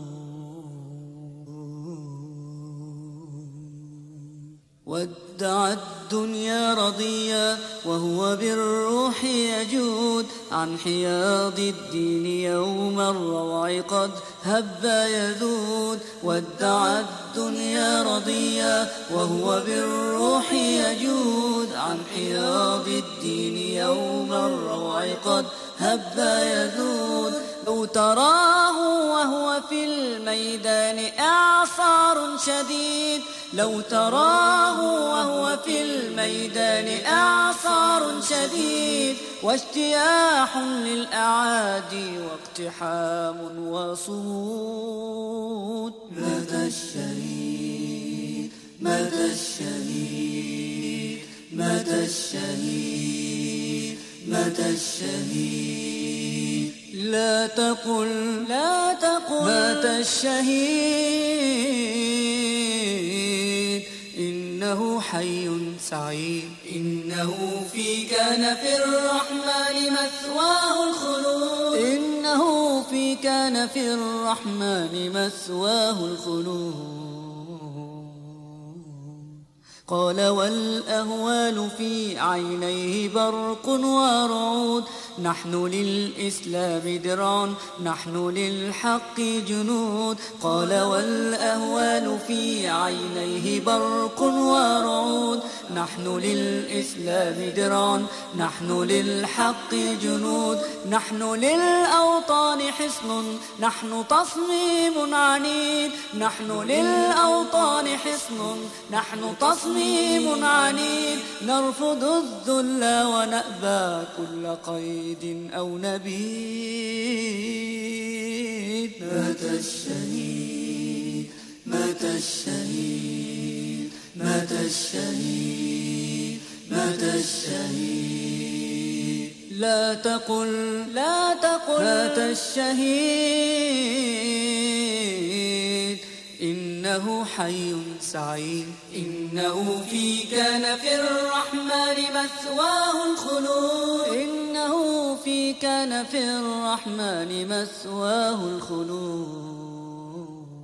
[SPEAKER 6] ودع الدنيا رضيا وهو بالروح يجود، عن حياض الدين يوم الروع قد هب يذود. ودع الدنيا رضيا وهو بالروح يجود، عن حياض الدين يوم الروع قد هب يذود. لو تراه وهو في الميدان إعصار شديد، لو تراه وهو في الميدان إعصار شديد، واجتياح للأعادي واقتحام وصمود. مات الشهيد، مات الشهيد، مات الشهيد، مات الشهيد. لا تقل، لا تقل مات الشهيد، إنه حي سعيد. إنه في كان في الرحمن مثواه الخلود. إنه في كان في الرحمن مثواه الخلود. قال والأهوال في عينيه برق ورعود، نحن للإسلام درع، نحن للحق جنود. قال والأهوال في عينيه برق ورعود، نحن للإسلام درع، نحن للحق جنود. نحن للأوطان حصن، نحن تصميم عنيد. نحن للأوطان حصن، نحن تصميم عنيد. نرفض الذل ونأبى كل قيد أو نبيد. مات الشهيد، مات الشهيد، مات الشهيد، مات الشهيد. لا تقل، لا تقل مات الشهيد، إنه حي سعيد. إنه في كان في الرحمن مثواه الخلود. إنه في كان في الرحمن مثواه الخلود.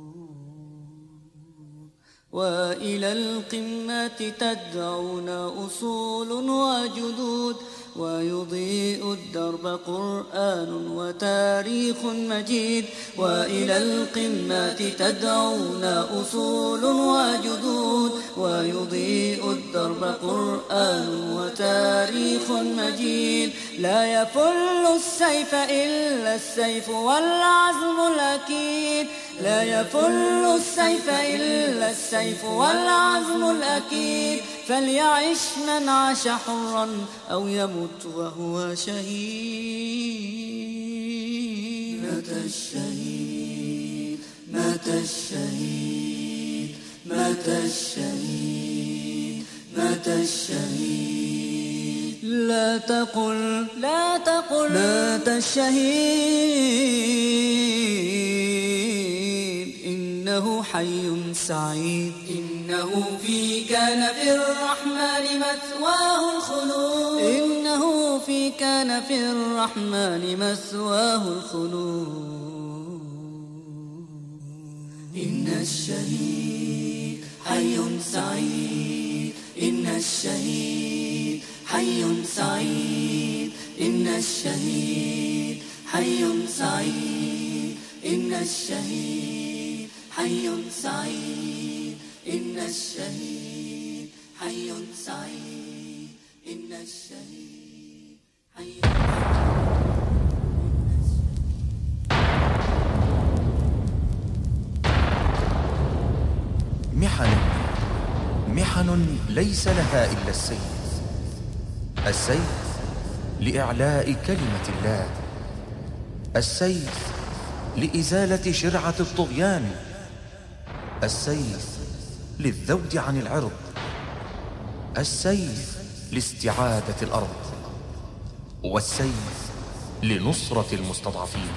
[SPEAKER 6] وإلى القمة تدعونا أصول وجدود، ويضيء الدرب قرآن وتاريخ مجيد. وإلى القمة تدعونا أصول وجدود، ويضيء الدرب قرآن وتاريخ مجيد. لا يفل السيف إلا السيف والعزم الأكيد. لا يفل السيف إلا السيف والعزم الأكيد. فليعش من عاش حرا أو يمت وهو شهيد. مات الشهيد، مات الشهيد، مات الشهيد، مات الشهيد. لا تقل، لا تقل مات الشهيد، إنه حي سعيد. إنه في كان في الرحمن مثواه الخلود. إنه في كان في الرحمن مثواه الخلود. إن الشهيد حي سعيد، إن الشهيد حي سعيد، إن الشهيد حي سعيد، إن الشهيد حي سعيد، إن الشهيد حي سعيد، إن الشهيد حي
[SPEAKER 7] محن ليس لها إلا السيف. السيف لإعلاء كلمة الله، السيف لإزالة شرعة الطغيان، السيف للذود عن العرض، السيف لاستعادة الأرض، والسيف لنصرة المستضعفين.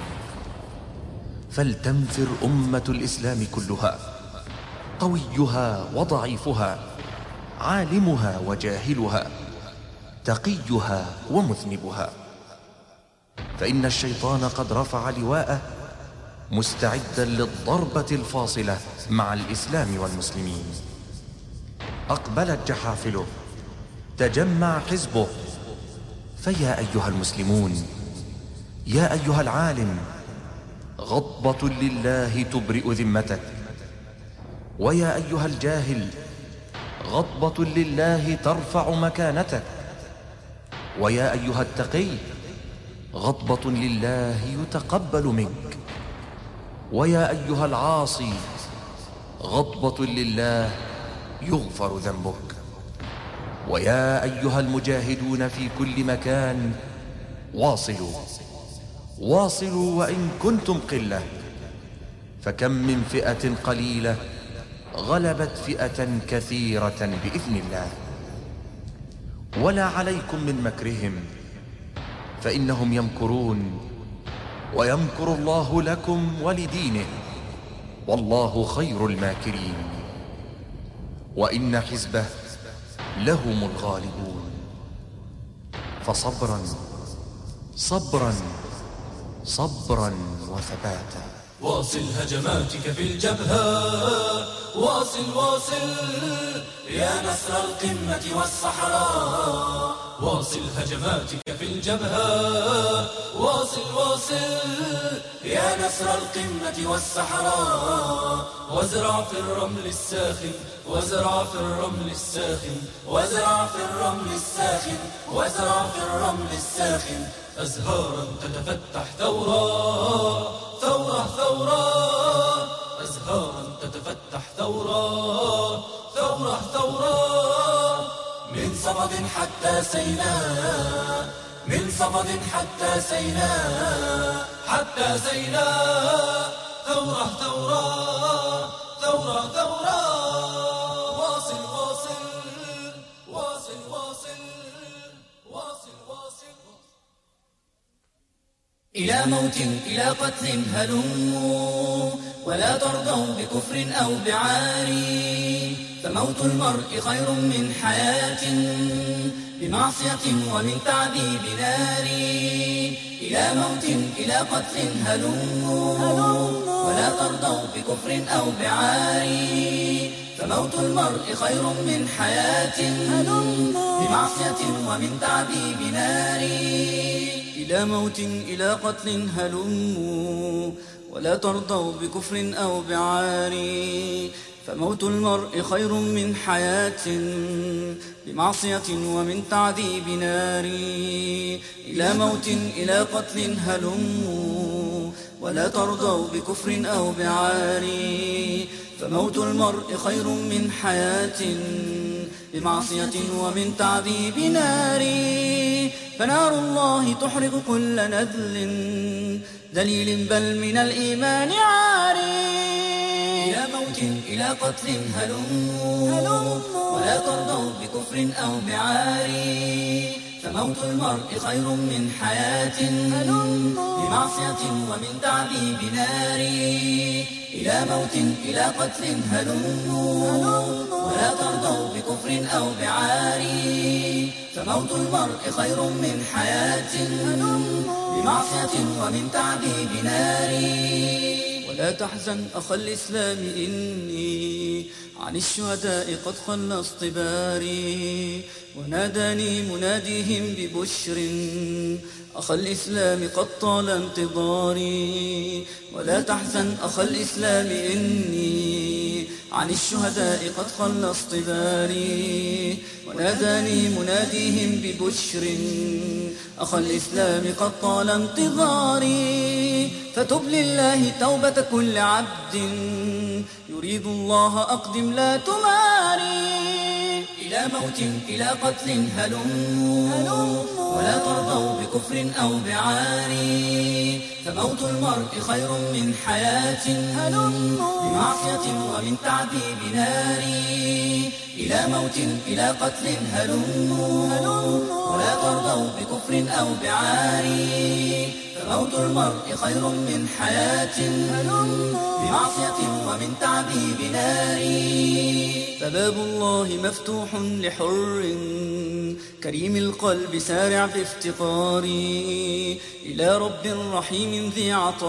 [SPEAKER 7] فلتنفر أمة الإسلام كلها، قويها وضعيفها، عالمها وجاهلها، تقيها ومذنبها، فإن الشيطان قد رفع لواءه مستعدا للضربة الفاصلة مع الإسلام والمسلمين. أقبلت جحافله، تجمع حزبه، فيا أيها المسلمون، يا أيها العالم، غضبة لله تبرئ ذمتك، ويا أيها الجاهل، غضبة لله ترفع مكانتك، ويا أيها التقي، غضبة لله يتقبل منك، ويا أيها العاصي، غضبة لله يغفر ذنبك، ويا أيها المجاهدون في كل مكان، واصلوا واصلوا وإن كنتم قلة، فكم من فئة قليلة غلبت فئة كثيرة بإذن الله. ولا عليكم من مكرهم، فإنهم يمكرون ويمكر الله لكم ولدينه، والله خير الماكرين، وإن حزبه لهم الغالبون. فصبرا صبرا صبرا وثباتا.
[SPEAKER 3] واصل هجماتك في الجبهة، واصل واصل يا نسر القمة والصحراء، واصل هجماتك في الجبهة، واصل واصل يا نسر القمة والصحراء، وازرع في الرمل الساخن، وازرع في الرمل الساخن، وازرع في الرمل الساخن، وازرع في الرمل الساخن أزهارا تتفتح ثورة ثورة ثورة، أزهارا تتفتح ثورة ثورة ثورة، من صمد حتى سيناء، من صمد حتى سيناء، حتى سيناء، ثورة ثورة ثورة ثورة، واصل واصل واصل واصل واصل واصل،
[SPEAKER 2] إلى موت إلى قتل هلموا، ولا ترضوا بكفر أو بعاري، فموت المرء خير من حياة بمعصية ومن تعذيب نار. إلى موت إلى قتل هلموا، ولا ترضوا بكفر أو بعاري، فموت المرء خير من حياة بمعصية ومن تعذيب نار. إلى موت إلى قتل هلموا، ولا ترضوا بكفر أو بعاري، فموت المرء خير من حياة بمعصية ومن تعذيب نار. إلى موت إلى قتل هلموا، ولا ترضوا بكفر أو بعاري، فموت المرء خير من حياة بمعصية ومن تعذيب نار. فنار الله تحرق كل نذل ذليل بل من الإيمان عاري. إلى موت إلى قتل هلموا، ولا ترضوا بكفر أو بعاري، فموت المرء خير من حياة بمعصية ومن تعذيب نار. إلى موت إلى قتل هلموا، ولا ترضوا بكفر أو بعاري، فموت المرء خير من حياة بمعصية ومن تعذيب نار. ولا تحزن أخ الإسلام إني عن الشهداء قد خلصت باري، وناداني مناديهم ببشر أخ الإسلام قد طال انتظاري. ولا تحزن أخ الإسلام إني عن الشهداء قد خلصت باري، وناداني مناديهم ببشر أخ الإسلام قد طال انتظاري. فتب لله توبة كل عبد يريد الله أقدم لا تماري. إلى موت إلى قتل هلموا، ولا ترضوا بكفر أو بعاري، فموت المرء خير من حياة بمعصية ومن تعذيب ناري. إلى موت إلى قتل هلموا، ولا ترضوا بكفر أو بعاري، فموت المرء خير من حياة بمعصية ومن تعذيب ناري. فباب الله مفتوح لحر كريم القلب سارع في افتقاري، إلى رب رحيم ذي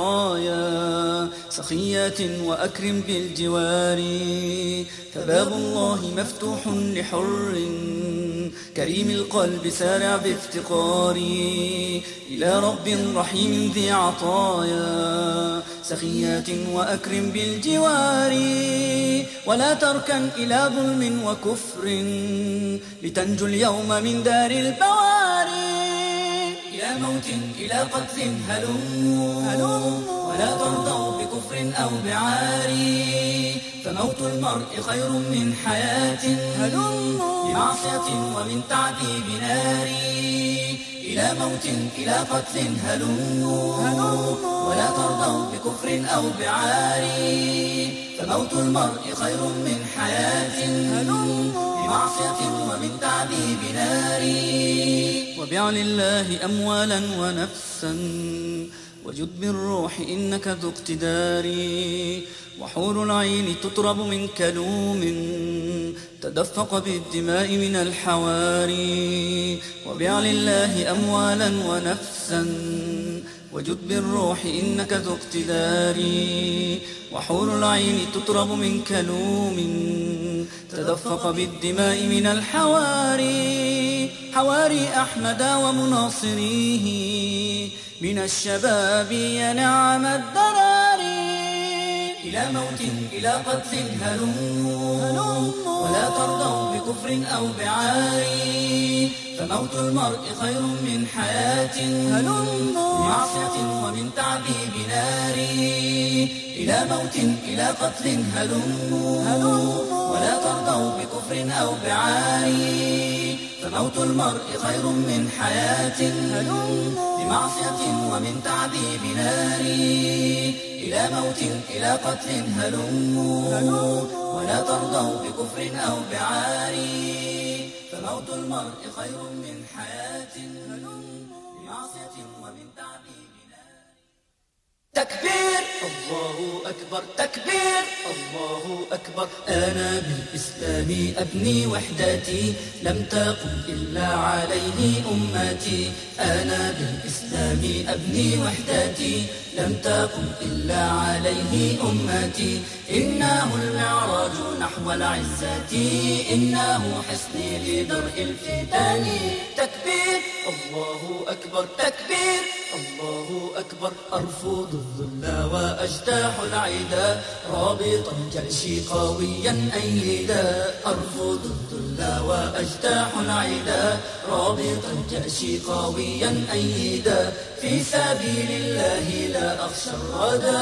[SPEAKER 2] عطايا سخيات وأكرم بالجوار. فباب الله مفتوح لحر كريم القلب سارع بافتقاري، إلى رب رحيم ذي عطايا سخيات وأكرم بالجوار. ولا تركن إلى ظلم وكفر لتنجو اليوم من دار البواري. إلى موت إلى قتل هلموا، ولا ترضوا بكفر أو بعاري، فموت المرء خير من حياة بمعصية ومن تعذيب ناري. إلى موت إلى قتل هلموا، ولا ترضوا بكفر أو بعاري، فموت المرء خير من حياة بمعصية ومن تعذيب ناري. وبع لله أموالا ونفسا وجد بالروح إنك ذو اقتدار، وحور العين تطرب من كلوم تدفق بالدماء من الحواري. وبع لله أموالا ونفسا وجد بالروح إنك ذو اقتدار، وحور العين تطرب من كلوم تدفق بالدماء من الحواري. حواري أحمد ومناصريه من الشباب يا نعم الدراري. إلى موت إلى قتل هلموا، ولا ترضوا بكفر أو بعاري، فموت المرء خير من حياة بمعصية ومن تعذيب ناري. إلى موت إلى قتل هلموا، ولا ترضوا بكفر أو بعاري، فموت المرء خير من حياة بمعصية ومن تعذيب ناري. إلى موت إلى قتل هلموا، ولا ترضوا بكفر أو بعاري، فموت المرء خير من حياة بمعصية ومن تعذيب ناري. تكبير الله أكبر، تكبير الله أكبر. أنا بالإسلام أبني وحدتي، لم تقم إلا عليه أمتي. أنا بالإسلام أبني وحدتي، لم تقم إلا عليه أمتي. إنه المعراج نحو العزة، إنه حصني لدرء الفتن. تكبير الله أكبر، تكبير الله أكبر. أرفض الذل وأجتاح العدا، رابطا جأشي قويا أيدا. أرفض الذل وأجتاح العدا، رابطا جأشي قويا أيدا. في سبيل الله لا أخشى الردى،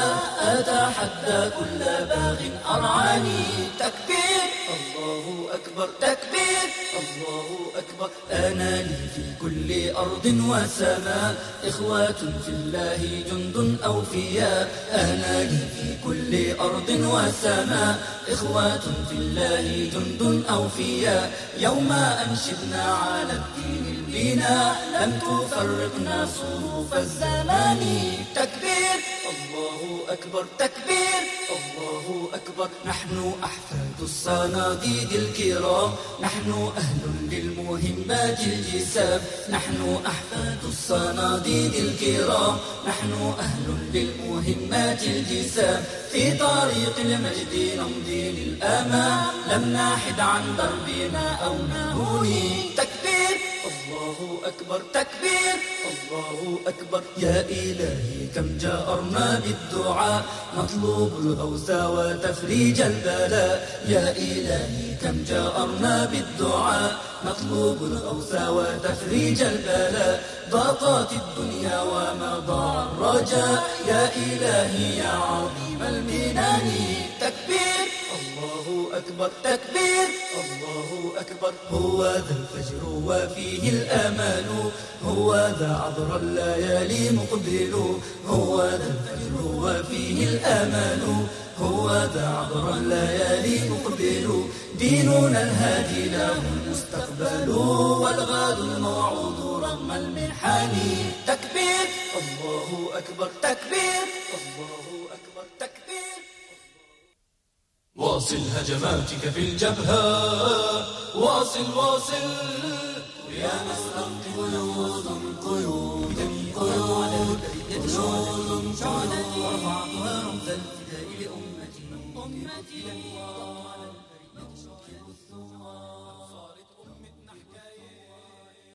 [SPEAKER 2] أتحدى كل باغ أرعاني. تكبير الله أكبر، تكبير الله أكبر. أنا لي في كل أرض وسماء إخوة في الله جند أوفياء. أنا لي في كل أرض وسماء إخوة في الله جند أوفياء. يوم أنشدنا على الدين البناء، لم تفرقنا صفوف الزمان. تكبير الله أكبر، تكبير الله أكبر. نحن أحفاد الصناديد الكرام، نحن أهل للمهمات الجسام. نحن أحفاد الصناديد الكرام، نحن أهل للمهمات الجسام. في طريق المجد نمضي للأمام، لم نحد عن دربنا أو نهوني. تكبير الله أكبر، تكبير الله أكبر. يا إلهي كم جأرنا بالدعاء، نطلب الغوث وتفريج البلاء. يا إلهي كم جأرنا بالدعاء، نطلب الغوث وتفريج البلاء. ضاقت الدنيا وما ضاع الرجاء، يا إلهي يا عظيم المنان. تكبير الله أكبر تكبير الله أكبر. هو ذا الفجر وفيه الآمال، هو ذا عبر الليالي مقبل، هو ذا الفجر وفيه الآمال، هو ذا عبر الليالي مقبل. ديننا الهادي له المستقبل، والغاد الموعود رغم المحن. تكبير الله أكبر تكبير الله أكبر تكبير. واصل هجماتك في الجبهة، واصل واصل يا نصر قيود قيود قيود قيود ورفعتها رمز الفداء لأمتي.